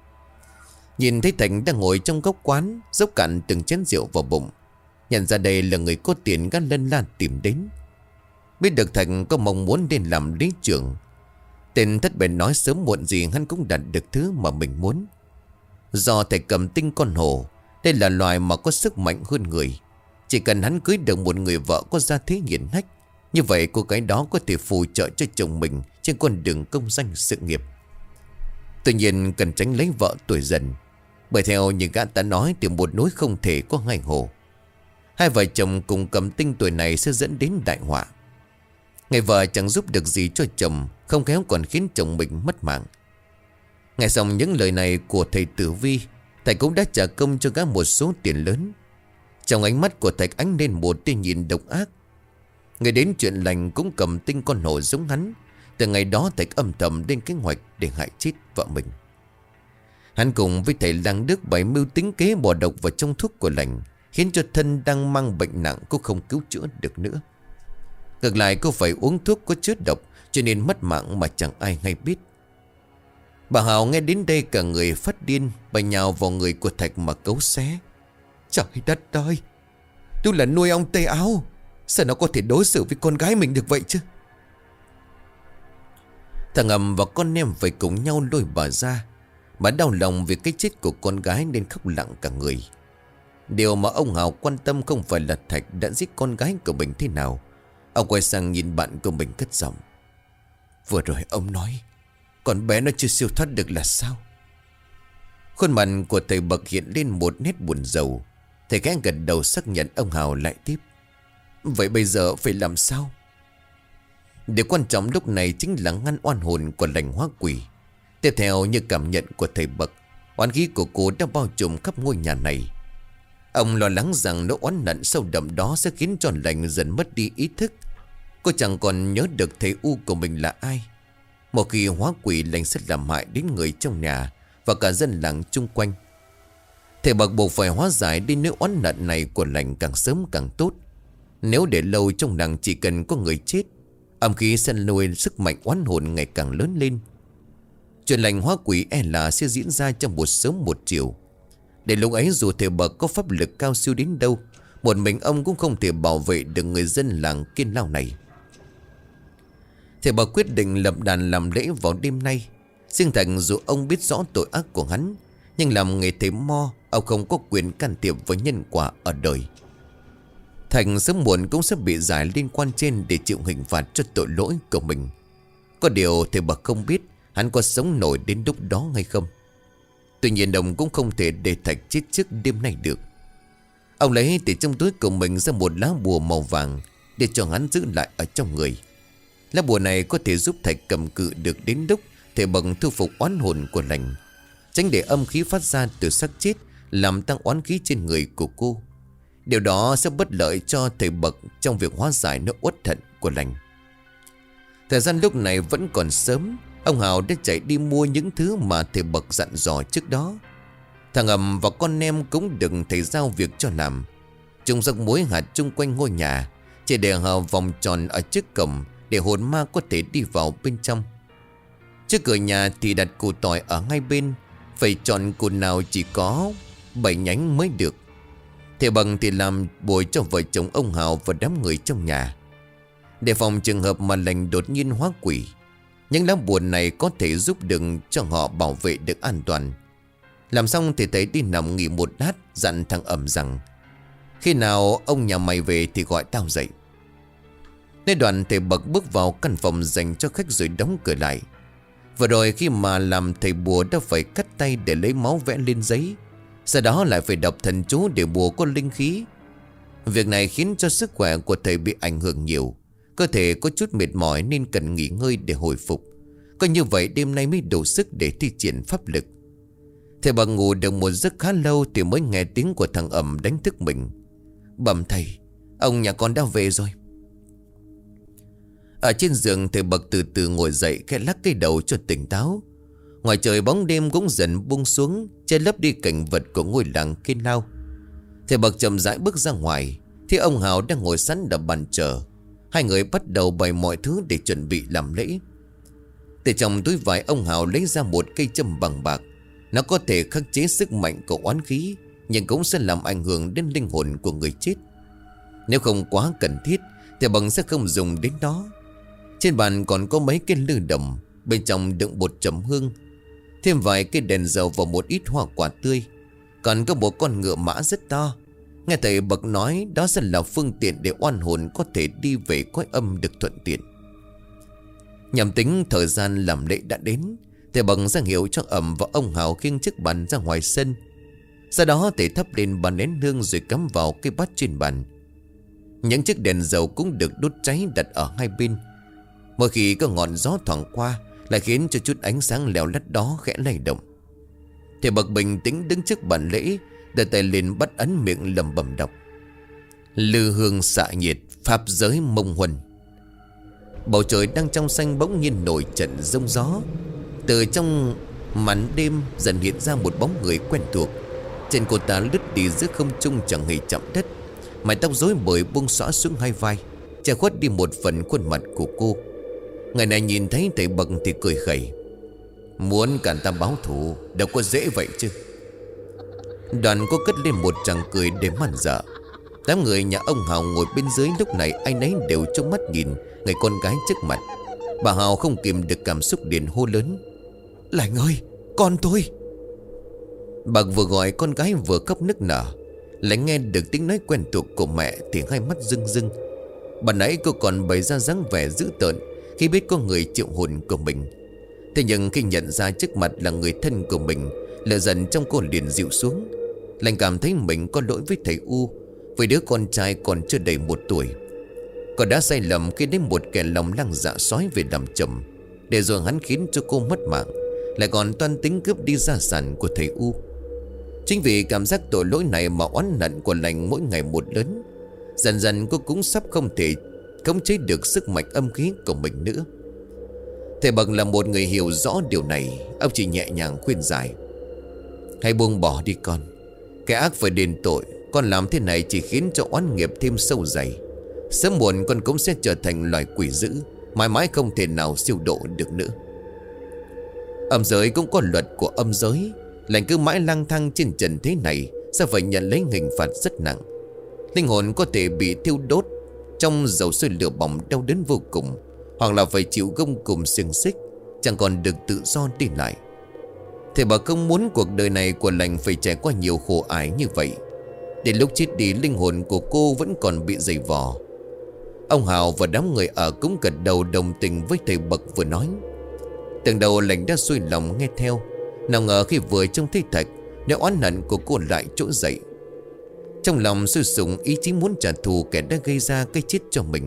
Speaker 1: Nhìn thấy Thạch đang ngồi trong góc quán, dốc cạn từng chén rượu vào bụng, nhận ra đây là người có tiền, gã lân la tìm đến. Biết được Thạch có mong muốn đến làm lý trưởng, tên Thất bèn nói sớm muộn gì hắn cũng đạt được thứ mà mình muốn. Do Thạch cầm tinh con hổ, đây là loài mà có sức mạnh hơn người. Chỉ cần hắn cưới được một người vợ có gia thế hiển hách, như vậy cô gái đó có thể phù trợ cho chồng mình trên con đường công danh sự nghiệp. Tuy nhiên cần tránh lấy vợ tuổi dần, bởi theo như gã ta nói thì một núi không thể có hai hồ. Hai vợ chồng cùng cầm tinh tuổi này sẽ dẫn đến đại họa. Người vợ chẳng giúp được gì cho chồng, không khéo còn khiến chồng mình mất mạng. Nghe xong những lời này của thầy tử vi, Thạch cũng đã trả công cho gã một số tiền lớn. Trong ánh mắt của Thạch ánh lên một tia nhìn độc ác. Người đến chuyện lành cũng cầm tinh con hổ giống hắn. Từ ngày đó Thạch âm thầm lên kế hoạch để hại chết vợ mình. Hắn cùng với thầy lang Đức bày mưu tính kế bỏ độc vào trong thuốc của lành, khiến cho thân đang mang bệnh nặng cô không cứu chữa được nữa. Ngược lại cô phải uống thuốc có chứa độc, cho nên mất mạng mà chẳng ai hay biết. Bà Hào nghe đến đây cả người phát điên, bà nhào vào người của Thạch mà cấu xé. Trời đất ơi, tôi là nuôi ông Tây Áo, sao nó có thể đối xử với con gái mình được vậy chứ? Thằng Ầm và con em phải cùng nhau lôi bà ra. Bà đau lòng vì cái chết của con gái nên khóc lặng cả người. Điều mà ông Hào quan tâm không phải là Thạch đã giết con gái của mình thế nào. Ông quay sang nhìn bạn của mình cất giọng: vừa rồi ông nói con bé nó chưa siêu thoát được là sao? Khuôn mặt của thầy Bậc hiện lên một nét buồn rầu. Thầy khẽ gật đầu xác nhận. Ông Hào lại tiếp: vậy bây giờ phải làm sao? Điều quan trọng lúc này chính là ngăn oan hồn của lành hóa quỷ. Tiếp theo như cảm nhận của thầy Bậc, oán khí của cô đã bao trùm khắp ngôi nhà này. Ông lo lắng rằng nỗi oán nặng sâu đậm đó sẽ khiến cho lành dần mất đi ý thức. Cô chẳng còn nhớ được thầy U của mình là ai. Một khi hóa quỷ, lành sẽ làm hại đến người trong nhà và cả dân làng chung quanh. Thầy Bậc buộc phải hóa giải đi nỗi oán nặng này của lành càng sớm càng tốt. Nếu để lâu trong làng chỉ cần có người chết, âm khí sẽ nuôi sức mạnh oán hồn ngày càng lớn lên. Chuyện lành hóa quỷ e là sẽ diễn ra trong một sớm một chiều. Để lúc ấy dù thầy Bậc có pháp lực cao siêu đến đâu, một mình ông cũng không thể bảo vệ được người dân làng Kiên Lao này. Thầy Bậc quyết định lập đàn làm lễ vào đêm nay. Riêng Thạch dù ông biết rõ tội ác của hắn, nhưng làm nghề thầy mo, ông không có quyền can thiệp vào nhân quả ở đời. Thạch sớm muộn cũng sẽ bị giải liên quan trên để chịu hình phạt cho tội lỗi của mình. Có điều thầy Bậc không biết hắn có sống nổi đến lúc đó hay không. Tuy nhiên ông cũng không thể để Thạch chết trước đêm nay được. Ông lấy từ trong túi của mình ra một lá bùa màu vàng để cho hắn giữ lại ở trong người. Lá bùa này có thể giúp Thạch cầm cự được đến lúc thầy Bậc thu phục oán hồn của lành, tránh để âm khí phát ra từ xác chết làm tăng oán khí trên người của cô. Điều đó sẽ bất lợi cho thầy Bậc trong việc hóa giải nỗi uất hận của lành. Thời gian lúc này vẫn còn sớm. Ông Hào đã chạy đi mua những thứ mà thầy Bậc dặn dò trước đó. Thằng Ầm và con em cũng đừng thầy giao việc cho làm. Chúng rắc muối hạt chung quanh ngôi nhà, chỉ để hào vòng tròn ở trước cổng để hồn ma có thể đi vào bên trong. Trước cửa nhà thì đặt củ tỏi ở ngay bên. Phải chọn củ nào chỉ có 7 nhánh mới được. Thầy Bằng thì làm bùa cho vợ chồng ông Hào và đám người trong nhà, để phòng trường hợp mà lành đột nhiên hóa quỷ. Những lá bùa này có thể giúp đừng cho họ bảo vệ được an toàn. Làm xong thì thầy đi nằm nghỉ một lát, dặn thằng Ẩm rằng khi nào ông nhà mày về thì gọi tao dậy. Nên đoàn thầy Bậc bước vào căn phòng dành cho khách rồi đóng cửa lại. Vừa rồi khi mà làm thầy bùa đã phải cắt tay để lấy máu vẽ lên giấy, sau đó lại phải đọc thần chú để bùa có linh khí. Việc này khiến cho sức khỏe của thầy bị ảnh hưởng nhiều. Cơ thể có chút mệt mỏi nên cần nghỉ ngơi để hồi phục. Có như vậy đêm nay mới đủ sức để thi triển pháp lực. Thầy Bậc ngủ được một giấc khá lâu thì mới nghe tiếng của thằng Ẩm đánh thức mình. Bẩm thầy, ông nhà con đã về rồi. Ở trên giường thầy Bậc từ từ ngồi dậy, khẽ lắc cái đầu cho tỉnh táo. Ngoài trời bóng đêm cũng dần buông xuống, che lấp đi cảnh vật của ngôi làng Kiên Lao. Thầy Bậc chậm rãi bước ra ngoài thì ông Hào đang ngồi sẵn ở bàn chờ. Hai người bắt đầu bày mọi thứ để chuẩn bị làm lễ. Từ trong túi vải ông Hào lấy ra một cây châm bằng bạc. Nó có thể khắc chế sức mạnh của oán khí, nhưng cũng sẽ làm ảnh hưởng đến linh hồn của người chết. Nếu không quá cần thiết thì Bằng sẽ không dùng đến nó. Trên bàn còn có mấy cái lư đồng, bên trong đựng bột trầm hương, thêm vài cây đèn dầu và một ít hoa quả tươi. Còn có một con ngựa mã rất to. Nghe thầy Bậc nói đó sẽ là phương tiện để oan hồn có thể đi về cõi âm được thuận tiện. Nhằm tính thời gian làm lễ đã đến, thầy Bậc ra hiệu cho Ẩm và ông Hào khiêng chiếc bàn ra ngoài sân. Sau đó thầy thắp lên bàn nén hương rồi cắm vào cái bát trên bàn. Những chiếc đèn dầu cũng được đốt cháy đặt ở hai bên. Mỗi khi có ngọn gió thoảng qua lại khiến cho chút ánh sáng leo lắt đó khẽ lay động. Thầy Bậc bình tĩnh đứng trước bàn lễ, đưa tay lên bắt ấn miệng lẩm bẩm đọc: Lư hương xạ nhiệt, pháp giới mông huân. Bầu trời đang trong xanh bỗng nhiên nổi trận giông gió. Từ trong màn đêm dần hiện ra một bóng người quen thuộc. Trên cô ta lướt đi giữa không trung chẳng hề chạm đất. Mái tóc rối bời buông xõa xuống hai vai, che khuất đi một phần khuôn mặt của cô. Người này nhìn thấy thầy Bậc thì cười khẩy: Muốn cản ta báo thù đâu có dễ vậy chứ. Đoàn cô cất lên một tràng cười để man dợ. Đám người nhà ông Hào ngồi bên dưới lúc này ai nấy đều trông mắt nhìn người con gái trước mặt. Bà Hào không kìm được cảm xúc liền hô lớn: Lành ơi, con tôi! Bậc vừa gọi con gái vừa khóc nức nở. Lành nghe được tiếng nói quen thuộc của mẹ thì hai mắt rưng rưng. Bà nãy cô còn bày ra dáng vẻ dữ tợn khi biết có người triệu hồn của mình. Thế nhưng khi nhận ra trước mặt là người thân của mình, lửa giận trong cô liền dịu xuống. Lành cảm thấy mình có lỗi với thầy U, với đứa con trai còn chưa đầy 1 tuổi. Cô đã sai lầm khi đến một kẻ lòng lang dạ sói về làm chồng, để rồi hắn khiến cho cô mất mạng, lại còn toan tính cướp đi gia sản của thầy U. Chính vì cảm giác tội lỗi này mà oán hận của Lành mỗi ngày một lớn. Dần dần cô cũng sắp không thể khống chế được sức mạnh âm khí của mình nữa. Thầy Bậc là một người hiểu rõ điều này. Ông chỉ nhẹ nhàng khuyên giải: Hãy buông bỏ đi con. Cái ác phải đền tội. Con làm thế này chỉ khiến cho oán nghiệp thêm sâu dày. Sớm muộn con cũng sẽ trở thành loài quỷ dữ, mãi mãi không thể nào siêu độ được nữa. Âm giới cũng có luật của âm giới. Lành cứ mãi lang thang trên trần thế này sẽ phải nhận lấy hình phạt rất nặng. Linh hồn có thể bị thiêu đốt trong dầu sôi lửa bỏng đau đớn vô cùng, hoặc là phải chịu gông cùm xiềng xích, chẳng còn được tự do đi lại. Thầy bà không muốn cuộc đời này của Lành phải trải qua nhiều khổ ải như vậy. Đến lúc chết đi linh hồn của cô vẫn còn bị dày vò. Ông Hào và đám người ở cũng gật đầu đồng tình với thầy Bậc vừa nói. Từng đầu Lành đã xuôi lòng nghe theo. Nào ngờ khi vừa trông thấy Thạch, nỗi oán hận của cô lại trỗi dậy. Trong lòng sôi sùng ý chí muốn trả thù kẻ đã gây ra cái chết cho mình.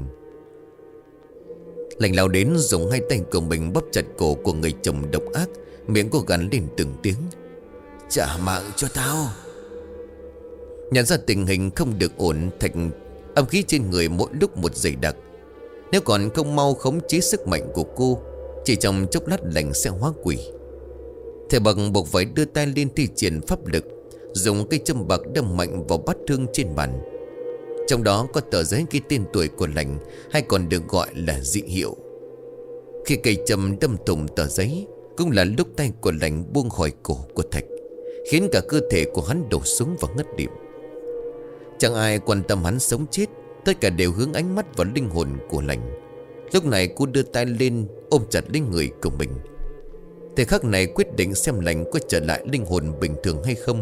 Speaker 1: Lành lao đến dùng hai tay của mình bóp chặt cổ của người chồng độc ác, miệng cô gằn lên từng tiếng: Trả mạng cho tao! Nhận ra tình hình không được ổn, Thạch âm khí trên người mỗi lúc một dày đặc. Nếu còn không mau khống chế sức mạnh của cô, chỉ trong chốc lát Lành sẽ hóa quỷ. Thầy Bậc buộc phải đưa tay lên thi triển pháp lực, dùng cây châm bạc đâm mạnh vào bát thương trên bàn. Trong đó có tờ giấy ghi tên tuổi của Lành, hay còn được gọi là dị hiệu. Khi cây châm đâm thủng tờ giấy, cũng là lúc tay của Lành buông khỏi cổ của Thạch, khiến cả cơ thể của hắn đổ xuống và ngất lịm. Chẳng ai quan tâm hắn sống chết, tất cả đều hướng ánh mắt vào linh hồn của Lành. Lúc này cô đưa tay lên ôm chặt lấy người của mình. Thời khắc này quyết định xem Lành có trở lại linh hồn bình thường hay không.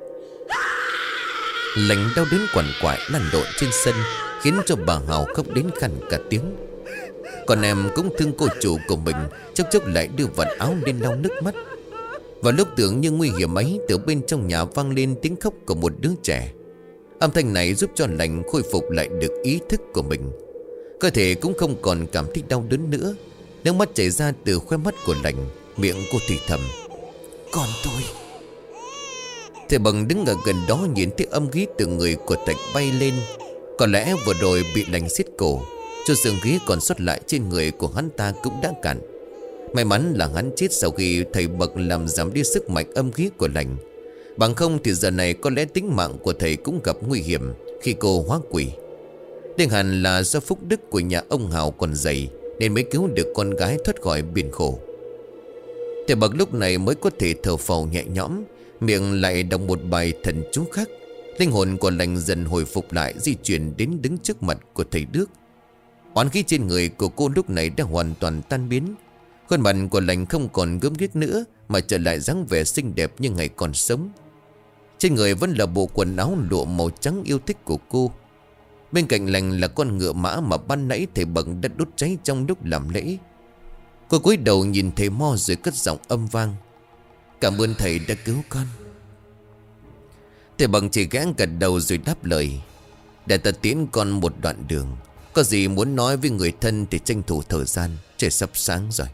Speaker 1: Lành đau đớn quằn quại lăn lộn trên sân, khiến cho bà Hào khóc đến khàn cả tiếng. Còn em cũng thương cô chủ của mình, chốc chốc lại đưa vạt áo lên lau nước mắt. Vào lúc tưởng như nguy hiểm ấy, từ bên trong nhà vang lên tiếng khóc của một đứa trẻ. Âm thanh này giúp cho Lành khôi phục lại được ý thức của mình. Cơ thể cũng không còn cảm thấy đau đớn nữa. Nước mắt chảy ra từ khóe mắt của Lành, miệng cô thì thầm: "Con tôi." Thầy Bằng đứng ở gần đó nhìn thấy âm khí từ người của Thạch bay lên. Có lẽ vừa rồi bị Lành siết cổ, cho xương khí còn sót lại trên người của hắn ta cũng đã cạn. May mắn là hắn chết sau khi thầy Bậc làm giảm đi sức mạnh âm khí của Lành. Bằng không thì giờ này có lẽ tính mạng của thầy cũng gặp nguy hiểm khi cô hóa quỷ. Đừng hẳn là do phúc đức của nhà ông Hào còn dày nên mới cứu được con gái thoát khỏi biển khổ. Thầy Bậc lúc này mới có thể thở phào nhẹ nhõm, miệng lại đọc một bài thần chú khác. Linh hồn của Lành dần hồi phục lại, di chuyển đến đứng trước mặt của thầy Đức. Oán khí trên người của cô lúc này đã hoàn toàn tan biến. Khuôn mặt của Lành không còn gớm ghiếc nữa, mà trở lại dáng vẻ xinh đẹp như ngày còn sống. Trên người vẫn là bộ quần áo lụa màu trắng yêu thích của cô. Bên cạnh Lành là con ngựa mã mà ban nãy thầy Bậc đã đốt cháy trong lúc làm lễ. Cô cúi đầu nhìn thầy Mo rồi cất giọng âm vang: "Cảm ơn thầy đã cứu con." Thầy Bằng chỉ gã gật đầu rồi đáp lời: "Để ta tiễn con một đoạn đường. Có gì muốn nói với người thân thì tranh thủ thời gian, trời sắp sáng rồi."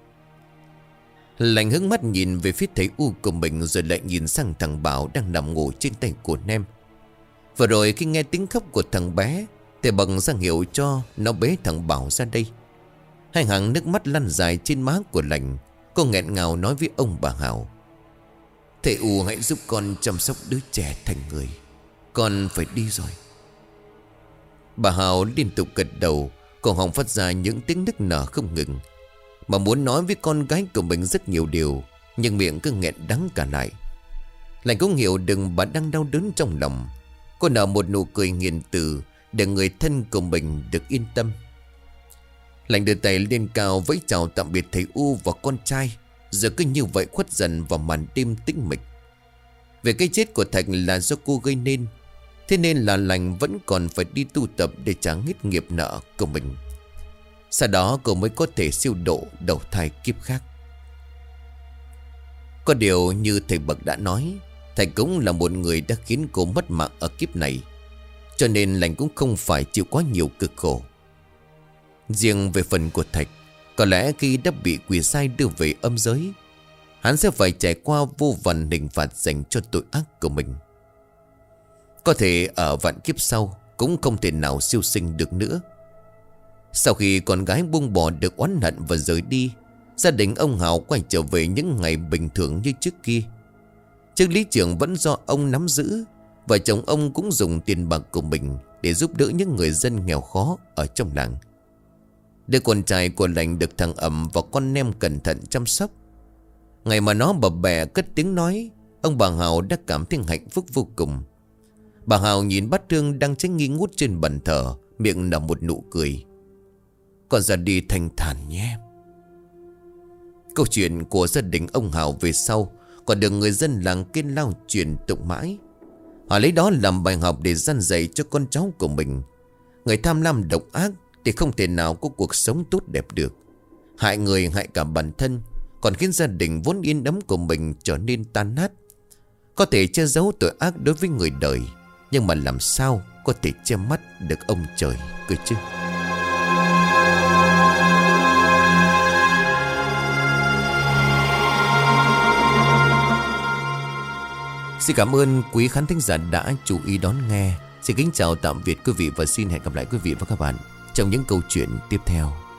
Speaker 1: Lành hướng mắt nhìn về phía thầy U của mình, rồi lại nhìn sang thằng Bảo đang nằm ngủ trên tay của Nem. Vừa rồi khi nghe tiếng khóc của thằng bé, thầy Bằng ra hiệu cho nó bế thằng Bảo ra đây. Hai hàng nước mắt lăn dài trên má của Lành. Cô nghẹn ngào nói với ông bà Hào: "Thầy U hãy giúp con chăm sóc đứa trẻ thành người. Con phải đi rồi." Bà Hào liên tục gật đầu, cổ họng phát ra những tiếng nức nở không ngừng. Mà muốn nói với con gái của mình rất nhiều điều, nhưng miệng cứ nghẹn đắng cả lại. Lành cũng hiểu đừng bà đang đau đớn trong lòng. Cô nở một nụ cười nghiền từ để người thân của mình được yên tâm. Lành đưa tay lên cao vẫy chào tạm biệt thầy U và con trai, rồi cứ như vậy khuất dần vào màn đêm tĩnh mịch. Về cái chết của Thạch là do cô gây nên, thế nên là Lành vẫn còn phải đi tu tập để trả hết nghiệp nợ của mình. Sau đó cô mới có thể siêu độ đầu thai kiếp khác. Có điều như thầy Bậc đã nói, Thạch cũng là một người đã khiến cô mất mạng ở kiếp này, cho nên Lành cũng không phải chịu quá nhiều cực khổ. Riêng về phần của Thạch, có lẽ khi đã bị quỷ sai đưa về âm giới, hắn sẽ phải trải qua vô vàn hình phạt dành cho tội ác của mình. Có thể ở vạn kiếp sau cũng không thể nào siêu sinh được nữa. Sau khi con gái buông bỏ được oán hận và rời đi, gia đình ông Hào quay trở về những ngày bình thường như trước kia. Chức lý trưởng vẫn do ông nắm giữ. Vợ chồng ông cũng dùng tiền bạc của mình để giúp đỡ những người dân nghèo khó ở trong làng. Đứa con trai của Lành được thằng Ẩm và con Nem cẩn thận chăm sóc. Ngày mà nó bập bẹ cất tiếng nói, ông bà Hào đã cảm thấy hạnh phúc vô cùng. Bà Hào nhìn bát tương đang cháy nghi ngút trên bàn thờ, miệng nở một nụ cười: "Con ra đi thanh thản nhé." Câu chuyện của gia đình ông Hào về sau còn được người dân làng Kiên Lao truyền tụng mãi. Họ lấy đó làm bài học để răn dạy cho con cháu của mình. Người tham lam độc ác thì không thể nào có cuộc sống tốt đẹp được. Hại người hại cả bản thân, còn khiến gia đình vốn yên ấm của mình trở nên tan nát. Có thể che giấu tội ác đối với người đời, nhưng mà làm sao có thể che mắt được ông trời cơ chứ. Xin cảm ơn quý khán thính giả đã chú ý đón nghe. Xin kính chào tạm biệt quý vị và xin hẹn gặp lại quý vị và các bạn trong những câu chuyện tiếp theo.